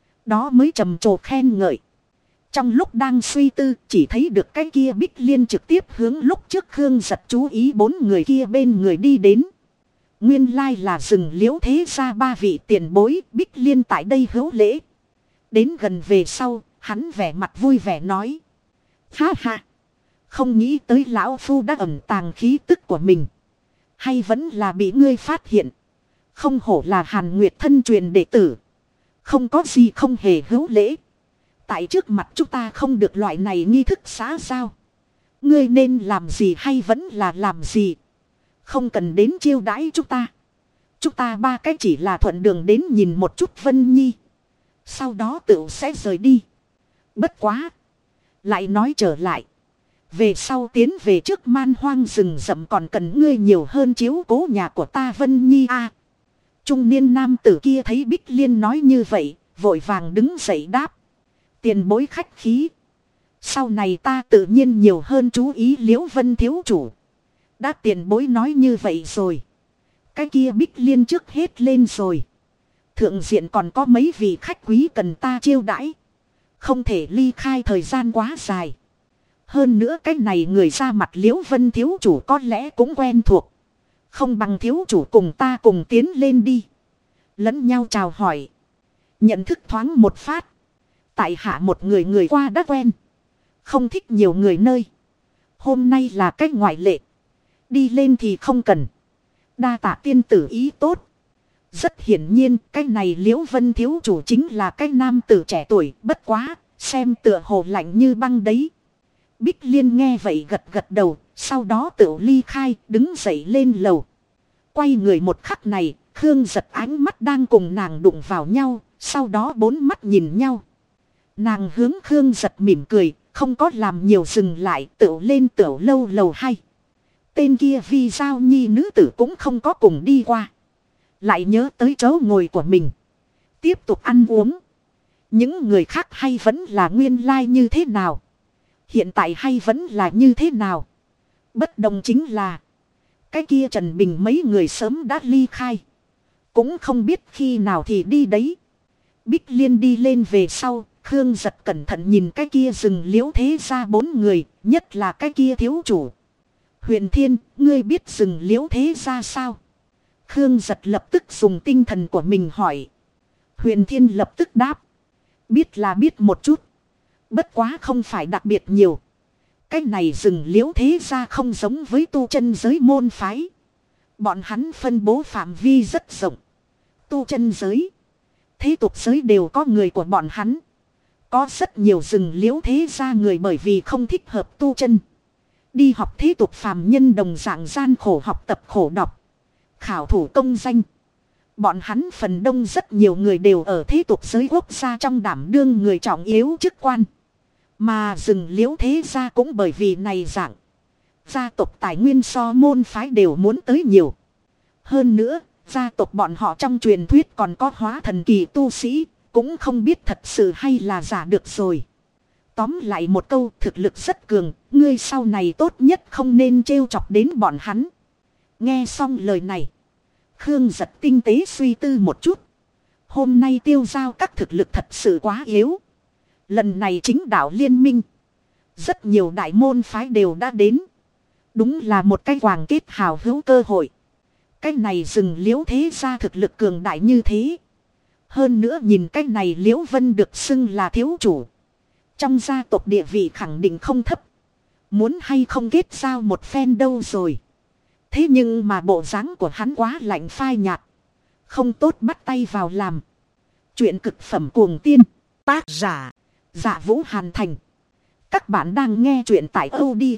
Đó mới trầm trồ khen ngợi. Trong lúc đang suy tư chỉ thấy được cái kia Bích Liên trực tiếp hướng lúc trước Khương Giật chú ý bốn người kia bên người đi đến. Nguyên lai là rừng liễu thế ra ba vị tiền bối Bích Liên tại đây hữu lễ. Đến gần về sau, hắn vẻ mặt vui vẻ nói. Ha ha! Không nghĩ tới lão phu đã ẩn tàng khí tức của mình. Hay vẫn là bị ngươi phát hiện. Không hổ là Hàn Nguyệt thân truyền đệ tử. Không có gì không hề hữu lễ. Tại trước mặt chúng ta không được loại này nghi thức xã giao. Ngươi nên làm gì hay vẫn là làm gì. Không cần đến chiêu đãi chúng ta. Chúng ta ba cái chỉ là thuận đường đến nhìn một chút Vân Nhi. Sau đó tự sẽ rời đi. Bất quá. Lại nói trở lại. Về sau tiến về trước man hoang rừng rậm còn cần ngươi nhiều hơn chiếu cố nhà của ta Vân Nhi Trung niên nam tử kia thấy Bích Liên nói như vậy. Vội vàng đứng dậy đáp. Tiền bối khách khí. Sau này ta tự nhiên nhiều hơn chú ý Liễu Vân thiếu chủ. Đã tiền bối nói như vậy rồi. Cái kia Bích Liên trước hết lên rồi. Thượng diện còn có mấy vị khách quý cần ta chiêu đãi. Không thể ly khai thời gian quá dài. Hơn nữa cái này người ra mặt Liễu Vân thiếu chủ có lẽ cũng quen thuộc. Không bằng thiếu chủ cùng ta cùng tiến lên đi. Lẫn nhau chào hỏi. Nhận thức thoáng một phát. Tại hạ một người qua đã quen. Không thích nhiều người nơi. Hôm nay là cách ngoại lệ. Đi lên thì không cần. Đa tạ tiên tử ý tốt. Rất hiển nhiên cái này Liễu Vân thiếu chủ chính là cái nam tử trẻ tuổi. Bất quá xem tựa hồ lạnh như băng đấy. Bích Liên nghe vậy gật gật đầu. Sau đó tự ly khai đứng dậy lên lầu. Quay người một khắc này. Khương giật ánh mắt đang cùng nàng đụng vào nhau. Sau đó bốn mắt nhìn nhau. Nàng hướng Khương giật mỉm cười. Không có làm nhiều dừng lại tự lên tiểu lâu lầu 2. Tên kia Vi Giao Nhi nữ tử cũng không có cùng đi qua. Lại nhớ tới chỗ ngồi của mình. Tiếp tục ăn uống. Những người khác hay vẫn là nguyên lai như thế nào. Hiện tại hay vẫn là như thế nào. Bất đồng chính là. Cái kia Trần Bình mấy người sớm đã ly khai. Cũng không biết khi nào thì đi đấy. Bích Liên đi lên về sau. Khương giật cẩn thận nhìn cái kia rừng Liễu thế ra 4 người. Nhất là cái kia thiếu chủ. Huyền Thiên, ngươi biết rừng Liễu thế ra sao? Khương giật lập tức dùng tinh thần của mình hỏi. Huyền Thiên lập tức đáp. Biết là biết một chút. Bất quá không phải đặc biệt nhiều. Cái này rừng Liễu thế ra không giống với tu chân giới môn phái. Bọn hắn phân bố phạm vi rất rộng. Tu chân giới. Thế tục giới đều có người của bọn hắn. Có rất nhiều rừng Liễu thế ra người bởi vì không thích hợp tu chân. Đi học thế tục phàm nhân đồng dạng gian khổ học tập khổ đọc. Khảo thủ công danh. Bọn hắn phần đông rất nhiều người đều ở thế tục giới quốc gia trong đảm đương người trọng yếu chức quan. Mà rừng Liễu thế ra cũng bởi vì này dạng. Gia tộc tài nguyên so môn phái đều muốn tới nhiều. Hơn nữa, gia tộc bọn họ trong truyền thuyết còn có hóa thần kỳ tu sĩ. Cũng không biết thật sự hay là giả được rồi. Tóm lại một câu thực lực rất cường. Ngươi sau này tốt nhất không nên trêu chọc đến bọn hắn. Nghe xong lời này. Khương giật tinh tế suy tư một chút. Hôm nay tiêu giao các thực lực thật sự quá yếu. Lần này chính đạo liên minh. Rất nhiều đại môn phái đều đã đến. Đúng là một cái hoàng kết hào hữu cơ hội. Cái này rừng Liễu thế ra thực lực cường đại như thế. Hơn nữa nhìn cái này Liễu Vân được xưng là thiếu chủ. Trong gia tộc địa vị khẳng định không thấp. Muốn hay không kết giao một phen đâu rồi. Thế nhưng mà bộ dáng của hắn quá lạnh phai nhạt. Không tốt bắt tay vào làm. Chuyện cực phẩm cuồng tiên. Tác giả. Dạ Vũ Hàn Thành. Các bạn đang nghe chuyện tại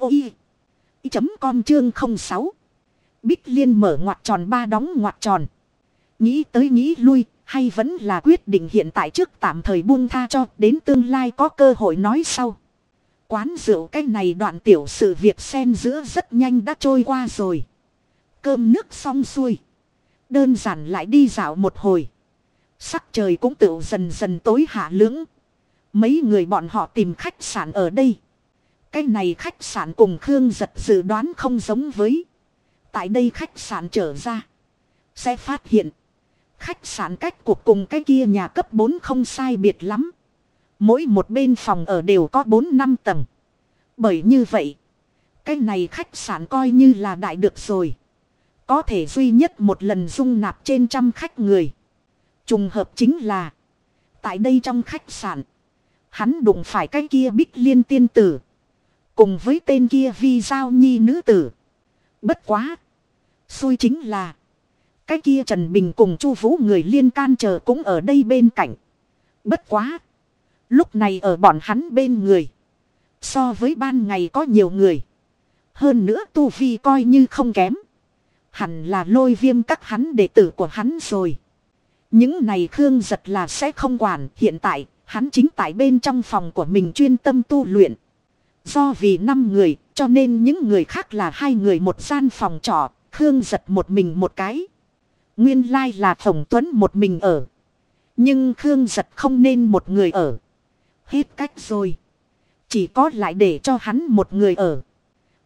audio.com chương 06. Bích Liên mở ngoặc tròn ba đóng ngoặc tròn. Nghĩ tới nghĩ lui. Hay vẫn là quyết định hiện tại trước tạm thời buông tha cho đến tương lai có cơ hội nói sau. Quán rượu cái này đoạn tiểu sự việc xen giữa rất nhanh đã trôi qua rồi. Cơm nước xong xuôi. Đơn giản lại đi dạo một hồi. Sắc trời cũng tự dần dần tối hạ lưỡng. Mấy người bọn họ tìm khách sạn ở đây. Cái này khách sạn cùng Khương giật dự đoán không giống với. Tại đây khách sạn trở ra. Sẽ phát hiện. Khách sạn cách cuộc cùng cái kia nhà cấp 4 không sai biệt lắm. Mỗi một bên phòng ở đều có 4-5 tầng. Bởi như vậy. Cái này khách sạn coi như là đại được rồi. Có thể duy nhất một lần dung nạp trên 100 khách người. Trùng hợp chính là. Tại đây trong khách sạn. Hắn đụng phải cái kia Bích Liên tiên tử. Cùng với tên kia Vi Giao Nhi nữ tử. Bất quá. Xui chính là. Cái kia Trần Bình cùng Chu Vũ người liên can chờ cũng ở đây bên cạnh. Bất quá. Lúc này ở bọn hắn bên người. So với ban ngày có nhiều người. Hơn nữa tu vi coi như không kém. Hẳn là Lôi Viêm các hắn đệ tử của hắn rồi. Những này Khương giật là sẽ không quản. Hiện tại hắn chính tại bên trong phòng của mình chuyên tâm tu luyện. Do vì 5 người cho nên những người khác là 2 người một gian phòng trọ. Khương giật một mình một cái. Nguyên lai là Khổng Tuấn một mình ở. Nhưng Khương giật không nên một người ở. Hết cách rồi. Chỉ có lại để cho hắn một người ở.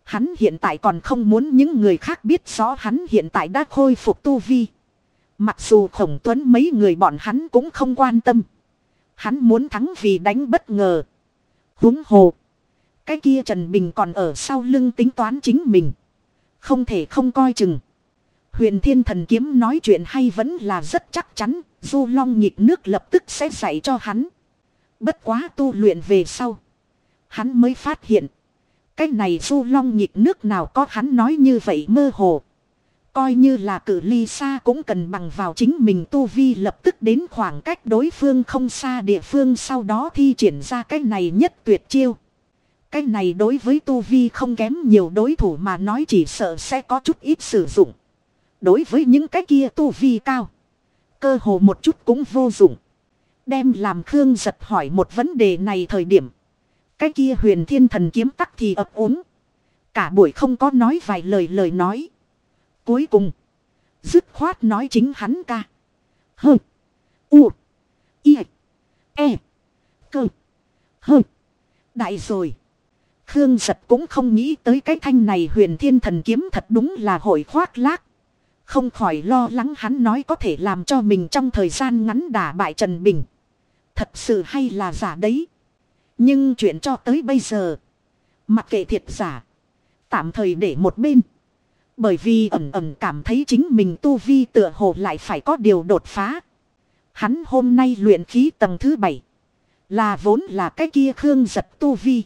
Hắn hiện tại còn không muốn những người khác biết rõ hắn hiện tại đã khôi phục tu vi. Mặc dù Khổng Tuấn mấy người bọn hắn cũng không quan tâm. Hắn muốn thắng vì đánh bất ngờ. Huống hồ. Cái kia Trần Bình còn ở sau lưng tính toán chính mình. Không thể không coi chừng. Huyền Thiên Thần Kiếm nói chuyện hay vẫn là rất chắc chắn. Du Long Nhịp Nước lập tức sẽ dạy cho hắn. Bất quá tu luyện về sau. Hắn mới phát hiện. Cái này Du Long Nhịp Nước nào có hắn nói như vậy mơ hồ. Coi như là cự ly xa cũng cần bằng vào chính mình tu vi lập tức đến khoảng cách đối phương không xa địa phương, sau đó thi triển ra cái này nhất tuyệt chiêu. Cái này đối với tu vi không kém nhiều đối thủ mà nói chỉ sợ sẽ có chút ít sử dụng. Đối với những cái kia tu vi cao, cơ hồ một chút cũng vô dụng. Đem làm Khương Giật hỏi một vấn đề này thời điểm, cái kia Huyền Thiên Thần Kiếm tắc thì ấp úng. Cả buổi không có nói vài lời nói. Cuối cùng, dứt khoát nói chính hắn ca. Hơ. U. I. E. Cơ. Hơ. Đại rồi. Khương Giật cũng không nghĩ tới cái thanh này Huyền Thiên Thần Kiếm thật đúng là hội khoác lác. Không khỏi lo lắng hắn nói có thể làm cho mình trong thời gian ngắn đả bại Trần Bình. Thật sự hay là giả đấy. Nhưng chuyện cho tới bây giờ, mặc kệ thiệt giả, tạm thời để một bên. Bởi vì ẩn ẩn cảm thấy chính mình tu vi tựa hồ lại phải có điều đột phá. Hắn hôm nay luyện khí tầng thứ 7. Là vốn là cái kia Khương Giật tu vi.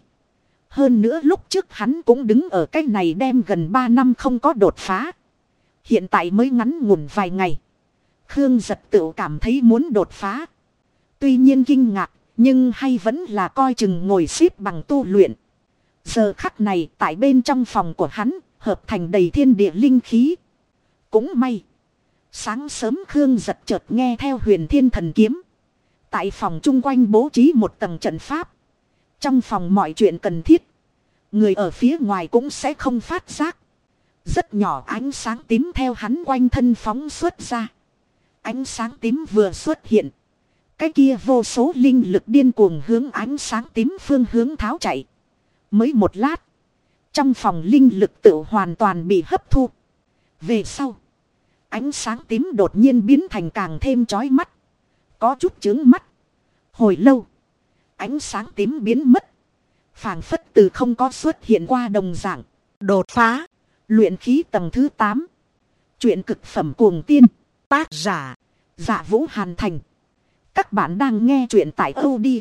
Hơn nữa lúc trước hắn cũng đứng ở cái này đem gần 3 năm không có đột phá. Hiện tại mới ngắn ngủn vài ngày. Khương Giật tự cảm thấy muốn đột phá. Tuy nhiên kinh ngạc, nhưng hay vẫn là coi chừng ngồi xếp bằng tu luyện. Giờ khắc này tại bên trong phòng của hắn, hợp thành đầy thiên địa linh khí. Cũng may. Sáng sớm Khương Giật chợt nghe theo Huyền Thiên Thần Kiếm. Tại phòng chung quanh bố trí một tầng trận pháp. Trong phòng mọi chuyện cần thiết. Người ở phía ngoài cũng sẽ không phát giác. Rất nhỏ ánh sáng tím theo hắn quanh thân phóng xuất ra. Ánh sáng tím vừa xuất hiện. Cái kia vô số linh lực điên cuồng hướng ánh sáng tím phương hướng tháo chạy. Mới một lát. Trong phòng linh lực tự hoàn toàn bị hấp thu. Về sau. Ánh sáng tím đột nhiên biến thành càng thêm chói mắt. Có chút chướng mắt. Hồi lâu. Ánh sáng tím biến mất. Phảng phất từ không có xuất hiện qua đồng dạng. Đột phá. Luyện khí tầng thứ 8. Chuyện cực phẩm cuồng tiên. Tác giả. Dạ Vũ Hàn Thành. Các bạn đang nghe chuyện tại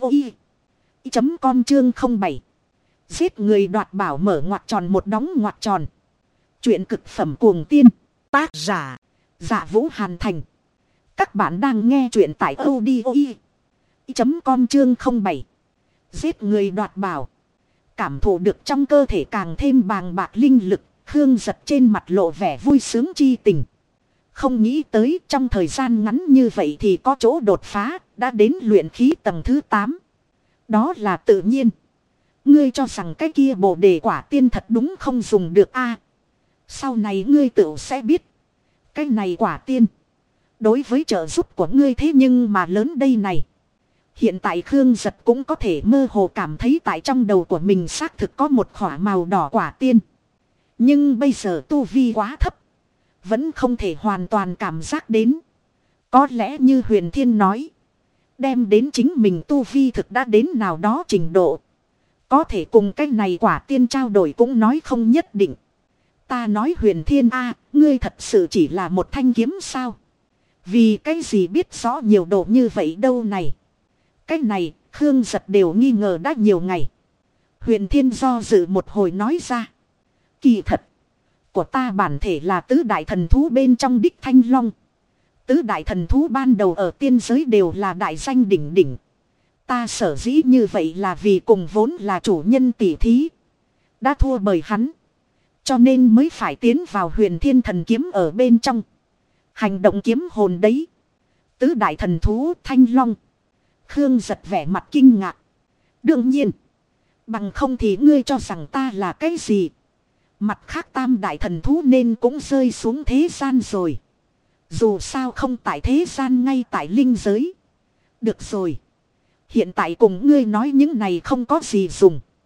audio.com chương 07. Giết người đoạt bảo mở ngoặc tròn một đóng ngoặc tròn. Chuyện cực phẩm cuồng tiên. Tác giả. Dạ Vũ Hàn Thành. Các bạn đang nghe chuyện tại audio.com chương 07. Giết người đoạt bảo. Cảm thụ được trong cơ thể càng thêm bàng bạc linh lực. Khương Giật trên mặt lộ vẻ vui sướng chi tình. Không nghĩ tới trong thời gian ngắn như vậy thì có chỗ đột phá. Đã đến luyện khí tầng thứ 8. Đó là tự nhiên. Ngươi cho rằng cái kia bồ đề quả tiên thật đúng không dùng được a? Sau này ngươi tự sẽ biết. Cái này quả tiên. Đối với trợ giúp của ngươi thế nhưng mà lớn đây này. Hiện tại Khương Giật cũng có thể mơ hồ cảm thấy tại trong đầu của mình xác thực có một khỏa màu đỏ quả tiên. Nhưng bây giờ tu vi quá thấp. Vẫn không thể hoàn toàn cảm giác đến. Có lẽ như Huyền Thiên nói. Đem đến chính mình tu vi thực đã đến nào đó trình độ. Có thể cùng cái này quả tiên trao đổi cũng nói không nhất định. Ta nói Huyền Thiên a, ngươi thật sự chỉ là một thanh kiếm sao? Vì cái gì biết rõ nhiều độ như vậy đâu này? Cái này, Khương Giật đều nghi ngờ đã nhiều ngày. Huyền Thiên do dự một hồi nói ra. Kỳ thật, của ta bản thể là tứ đại thần thú bên trong đích Thanh Long. Tứ đại thần thú ban đầu ở tiên giới đều là đại danh đỉnh đỉnh. Ta sở dĩ như vậy là vì cùng vốn là chủ nhân tỷ thí. Đã thua bởi hắn. Cho nên mới phải tiến vào Huyền Thiên Thần Kiếm ở bên trong. Hành động kiếm hồn đấy. Tứ đại thần thú Thanh Long. Khương Giật vẻ mặt kinh ngạc. Đương nhiên. Bằng không thì ngươi cho rằng ta là cái gì. Mặt khác tam đại thần thú nên cũng rơi xuống thế gian rồi. Dù sao không tại thế gian ngay tại linh giới. Được rồi. Hiện tại cùng ngươi nói những này không có gì dùng.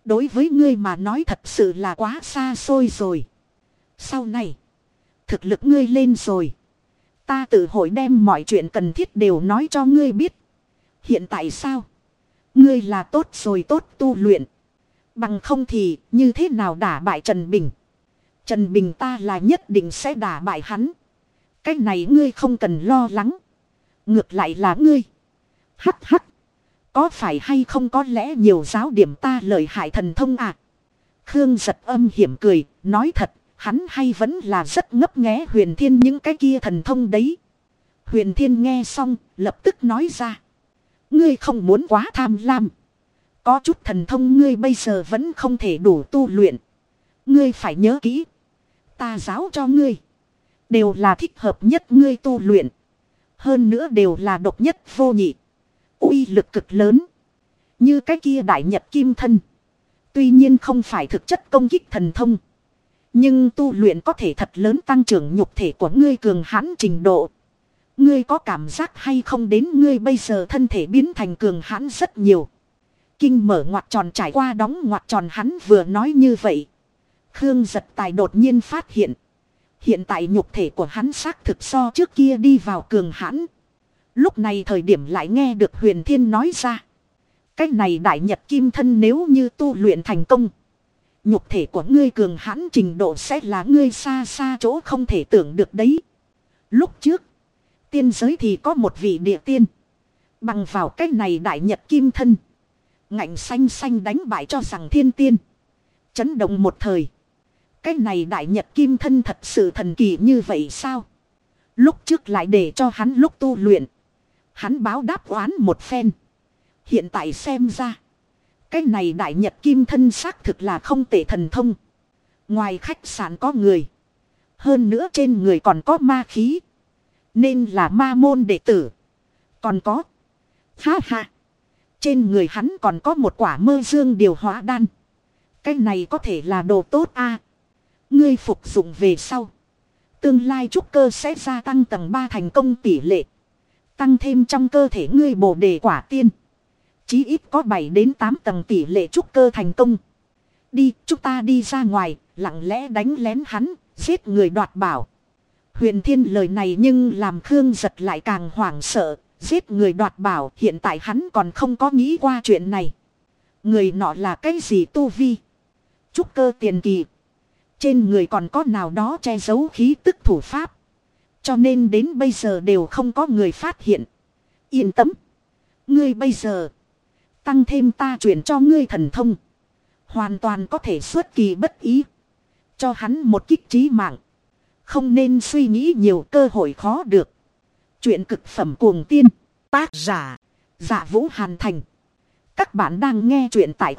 Đối với ngươi mà nói thật sự là quá xa xôi rồi. Sau này, thực lực ngươi lên rồi, ta tự hội đem mọi chuyện cần thiết đều nói cho ngươi biết. Hiện tại sao? Ngươi là tốt rồi, tốt tu luyện. Bằng không thì như thế nào đả bại Trần Bình? Trần Bình ta là nhất định sẽ đả bại hắn. Cái này ngươi không cần lo lắng. Ngược lại là ngươi. Hắc hắc. Có phải hay không có lẽ nhiều giáo điểm ta lợi hại thần thông à? Khương Giật âm hiểm cười, nói thật, hắn hay vẫn là rất ngấp nghé Huyền Thiên những cái kia thần thông đấy. Huyền Thiên nghe xong, lập tức nói ra. Ngươi không muốn quá tham lam. Có chút thần thông ngươi bây giờ vẫn không thể đủ tu luyện. Ngươi phải nhớ kỹ. Ta giáo cho ngươi. Đều là thích hợp nhất ngươi tu luyện. Hơn nữa đều là độc nhất vô nhị. Uy lực cực lớn. Như cái kia đại nhật kim thân. Tuy nhiên không phải thực chất công kích thần thông. Nhưng tu luyện có thể thật lớn tăng trưởng nhục thể của ngươi cường hãn trình độ. Ngươi có cảm giác hay không đến ngươi bây giờ thân thể biến thành cường hãn rất nhiều. Kinh mở ngoặc tròn trải qua đóng ngoặc tròn hắn vừa nói như vậy. Khương Giật Tài đột nhiên phát hiện. Hiện tại nhục thể của hắn xác thực so trước kia đi vào cường hãn. Lúc này thời điểm lại nghe được Huyền Thiên nói ra. Cái này đại nhật kim thân nếu như tu luyện thành công. Nhục thể của ngươi cường hãn trình độ sẽ là ngươi xa xa chỗ không thể tưởng được đấy. Lúc trước, tiên giới thì có một vị địa tiên. Bằng vào cái này đại nhật kim thân. Ngạnh xanh xanh đánh bại cho rằng thiên tiên. Chấn động một thời. Cái này đại nhật kim thân thật sự thần kỳ như vậy sao? Lúc trước lại để cho hắn lúc tu luyện. Hắn báo đáp oán một phen. Hiện tại xem ra. Cái này đại nhật kim thân xác thực là không tệ thần thông. Ngoài khách sạn có người. Hơn nữa trên người còn có ma khí. Nên là ma môn đệ tử. Còn có. Ha ha. Trên người hắn còn có một quả mơ dương điều hóa đan. Cái này có thể là đồ tốt a. Ngươi phục dụng về sau. Tương lai trúc cơ sẽ gia tăng tầng 3 thành công tỷ lệ. Tăng thêm trong cơ thể ngươi bồ đề quả tiên. Chí ít có 7 đến 8 tầng tỷ lệ trúc cơ thành công. Đi, chúng ta đi ra ngoài, lặng lẽ đánh lén hắn, giết người đoạt bảo. Huyền Thiên lời này nhưng làm Khương Giật lại càng hoảng sợ. Giết người đoạt bảo, hiện tại hắn còn không có nghĩ qua chuyện này. Người nọ là cái gì tu vi? Trúc cơ tiền kỳ. Trên người còn có nào đó che giấu khí tức thủ pháp. Cho nên đến bây giờ đều không có người phát hiện. Yên tâm. Ngươi bây giờ. Tăng thêm ta chuyển cho ngươi thần thông. Hoàn toàn có thể xuất kỳ bất ý. Cho hắn một kích trí mạng. Không nên suy nghĩ nhiều, cơ hội khó được. Chuyện cực phẩm cuồng tiên. Tác giả. Dạ Vũ Hàn Thành. Các bạn đang nghe chuyện tại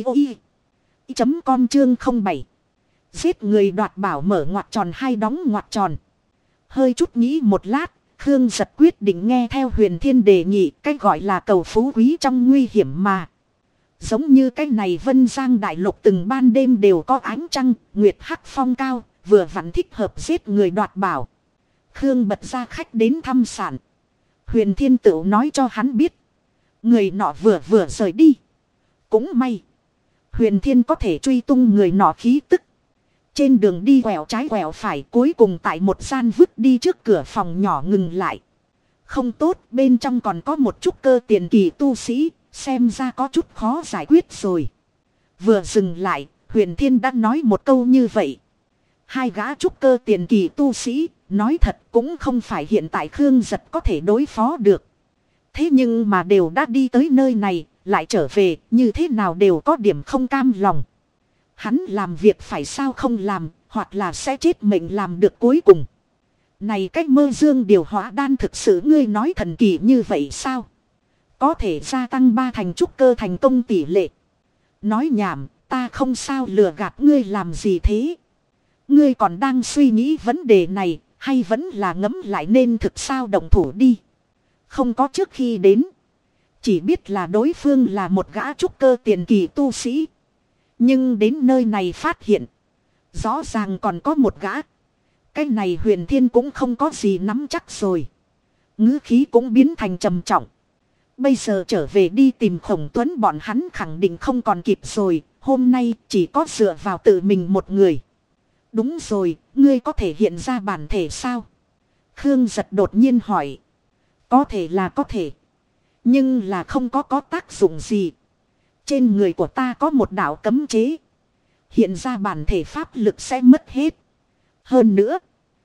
audio.com chương 07. Giết người đoạt bảo mở ngoặc tròn hay đóng ngoặc tròn. Hơi chút nghĩ một lát. Khương Giật quyết định nghe theo Huyền Thiên đề nghị. Cái gọi là cầu phú quý trong nguy hiểm mà. Giống như cái này Vân Giang đại lục từng ban đêm đều có ánh trăng. Nguyệt hắc phong cao. Vừa vặn thích hợp giết người đoạt bảo. Khương bật ra khách đến thăm sản. Huyền Thiên Tựu nói cho hắn biết. Người nọ vừa rời đi. Cũng may. Huyền Thiên có thể truy tung người nọ khí tức. Trên đường đi quẹo trái quẹo phải, cuối cùng tại một gian vứt đi trước cửa phòng nhỏ ngừng lại. Không tốt, bên trong còn có một chút cơ tiền kỳ tu sĩ, xem ra có chút khó giải quyết rồi. Vừa dừng lại, Huyền Thiên đã nói một câu như vậy. Hai gã trúc cơ tiền kỳ tu sĩ, nói thật cũng không phải hiện tại Khương Giật có thể đối phó được. Thế nhưng mà đều đã đi tới nơi này, lại trở về, như thế nào đều có điểm không cam lòng. Hắn làm việc phải sao không làm, hoặc là sẽ chết mệnh làm được cuối cùng. Này cách mơ dương điều hóa đan thực sự ngươi nói thần kỳ như vậy sao? Có thể gia tăng 3 thành trúc cơ thành công tỷ lệ. Nói nhảm, ta không sao lừa gạt ngươi làm gì thế? Ngươi còn đang suy nghĩ vấn đề này, hay vẫn là ngẫm lại nên thực sao động thủ đi. Không có trước khi đến. Chỉ biết là đối phương là một gã trúc cơ tiền kỳ tu sĩ. Nhưng đến nơi này phát hiện. Rõ ràng còn có một gã. Cái này Huyền Thiên cũng không có gì nắm chắc rồi. Ngữ khí cũng biến thành trầm trọng. Bây giờ trở về đi tìm Khổng Tuấn bọn hắn khẳng định không còn kịp rồi. Hôm nay chỉ có dựa vào tự mình một người. Đúng rồi, ngươi có thể hiện ra bản thể sao? Khương Giật đột nhiên hỏi. Có thể là có thể. Nhưng là không có tác dụng gì. Trên người của ta có một đạo cấm chế. Hiện ra bản thể pháp lực sẽ mất hết. Hơn nữa,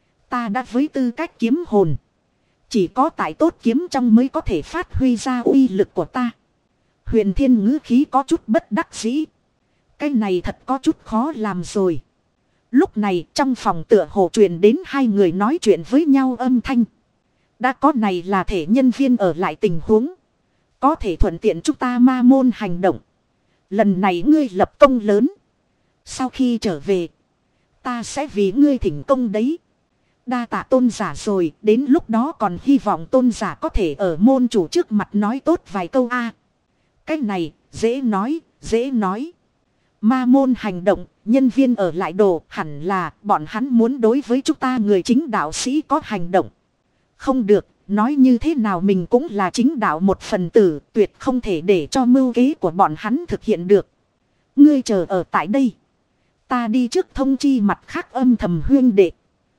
ta đã với tư cách kiếm hồn. Chỉ có tại tốt kiếm trong mới có thể phát huy ra uy lực của ta. Huyền Thiên ngữ khí có chút bất đắc dĩ. Cái này thật có chút khó làm rồi. Lúc này trong phòng tựa hồ truyền đến hai người nói chuyện với nhau âm thanh. Đã có này là thể nhân viên ở lại tình huống. Có thể thuận tiện chúng ta ma môn hành động. Lần này ngươi lập công lớn. Sau khi trở về, ta sẽ vì ngươi thỉnh công đấy. Đa tạ tôn giả rồi, đến lúc đó còn hy vọng tôn giả có thể ở môn chủ trước mặt nói tốt vài câu a. Cái này, dễ nói, dễ nói. Ma môn hành động, nhân viên ở lại đồ, hẳn là bọn hắn muốn đối với chúng ta người chính đạo sĩ có hành động. Không được, nói như thế nào mình cũng là chính đạo một phần tử, tuyệt không thể để cho mưu kế của bọn hắn thực hiện được. Ngươi chờ ở tại đây. Ta đi trước thông chi mặt khác âm thầm huyên đệ.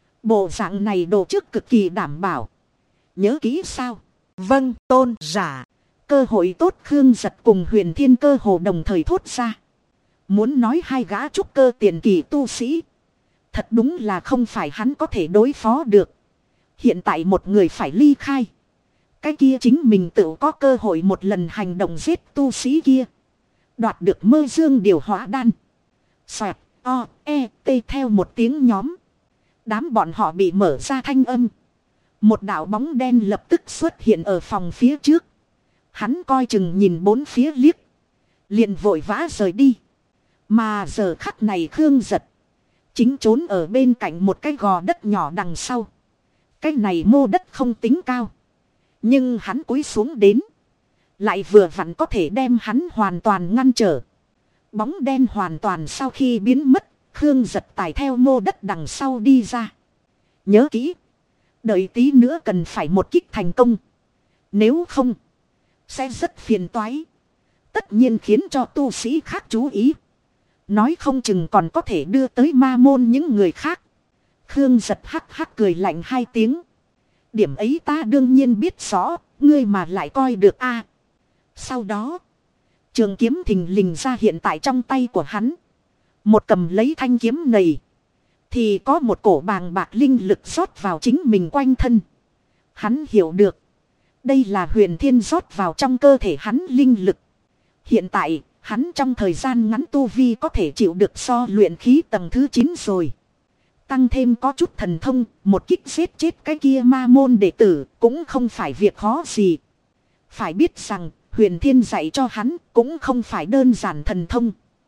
Bộ dạng này đồ trước cực kỳ đảm bảo. Nhớ kỹ sao? Vâng, tôn giả. Cơ hội tốt Khương Giật cùng Huyền Thiên cơ hồ đồng thời thốt ra. Muốn nói hai gã trúc cơ tiền kỳ tu sĩ. Thật đúng là không phải hắn có thể đối phó được. Hiện tại một người phải ly khai. Cái kia chính mình tự có cơ hội một lần hành động giết tu sĩ kia. Đoạt được mơ dương điều hóa đan. Xoẹt, o, e, t theo một tiếng nhóm. Đám bọn họ bị mở ra thanh âm. Một đạo bóng đen lập tức xuất hiện ở phòng phía trước. Hắn coi chừng nhìn bốn phía liếc. Liền vội vã rời đi. Mà giờ khắc này Khương Giật. Chính trốn ở bên cạnh một cái gò đất nhỏ đằng sau. Cái này mô đất không tính cao. Nhưng hắn cúi xuống đến. Lại vừa vặn có thể đem hắn hoàn toàn ngăn trở. Bóng đen hoàn toàn sau khi biến mất. Khương Giật tải theo mô đất đằng sau đi ra. Nhớ kỹ. Đợi tí nữa cần phải một kích thành công. Nếu không. Sẽ rất phiền toái. Tất nhiên khiến cho tu sĩ khác chú ý. Nói không chừng còn có thể đưa tới ma môn những người khác. Khương Giật hắc hắc cười lạnh hai tiếng. Điểm ấy ta đương nhiên biết rõ. Ngươi mà lại coi được a. Sau đó. Trường kiếm thình lình ra hiện tại trong tay của hắn. Một cầm lấy thanh kiếm này. Thì có một cổ bàng bạc linh lực rót vào chính mình quanh thân. Hắn hiểu được. Đây là Huyền Thiên rót vào trong cơ thể hắn linh lực. Hiện tại, hắn trong thời gian ngắn tu vi có thể chịu được so luyện khí tầng thứ 9 rồi. Tăng thêm có chút thần thông, một kích giết chết cái kia ma môn đệ tử cũng không phải việc khó gì. Phải biết rằng, Huyền Thiên dạy cho hắn cũng không phải đơn giản thần thông.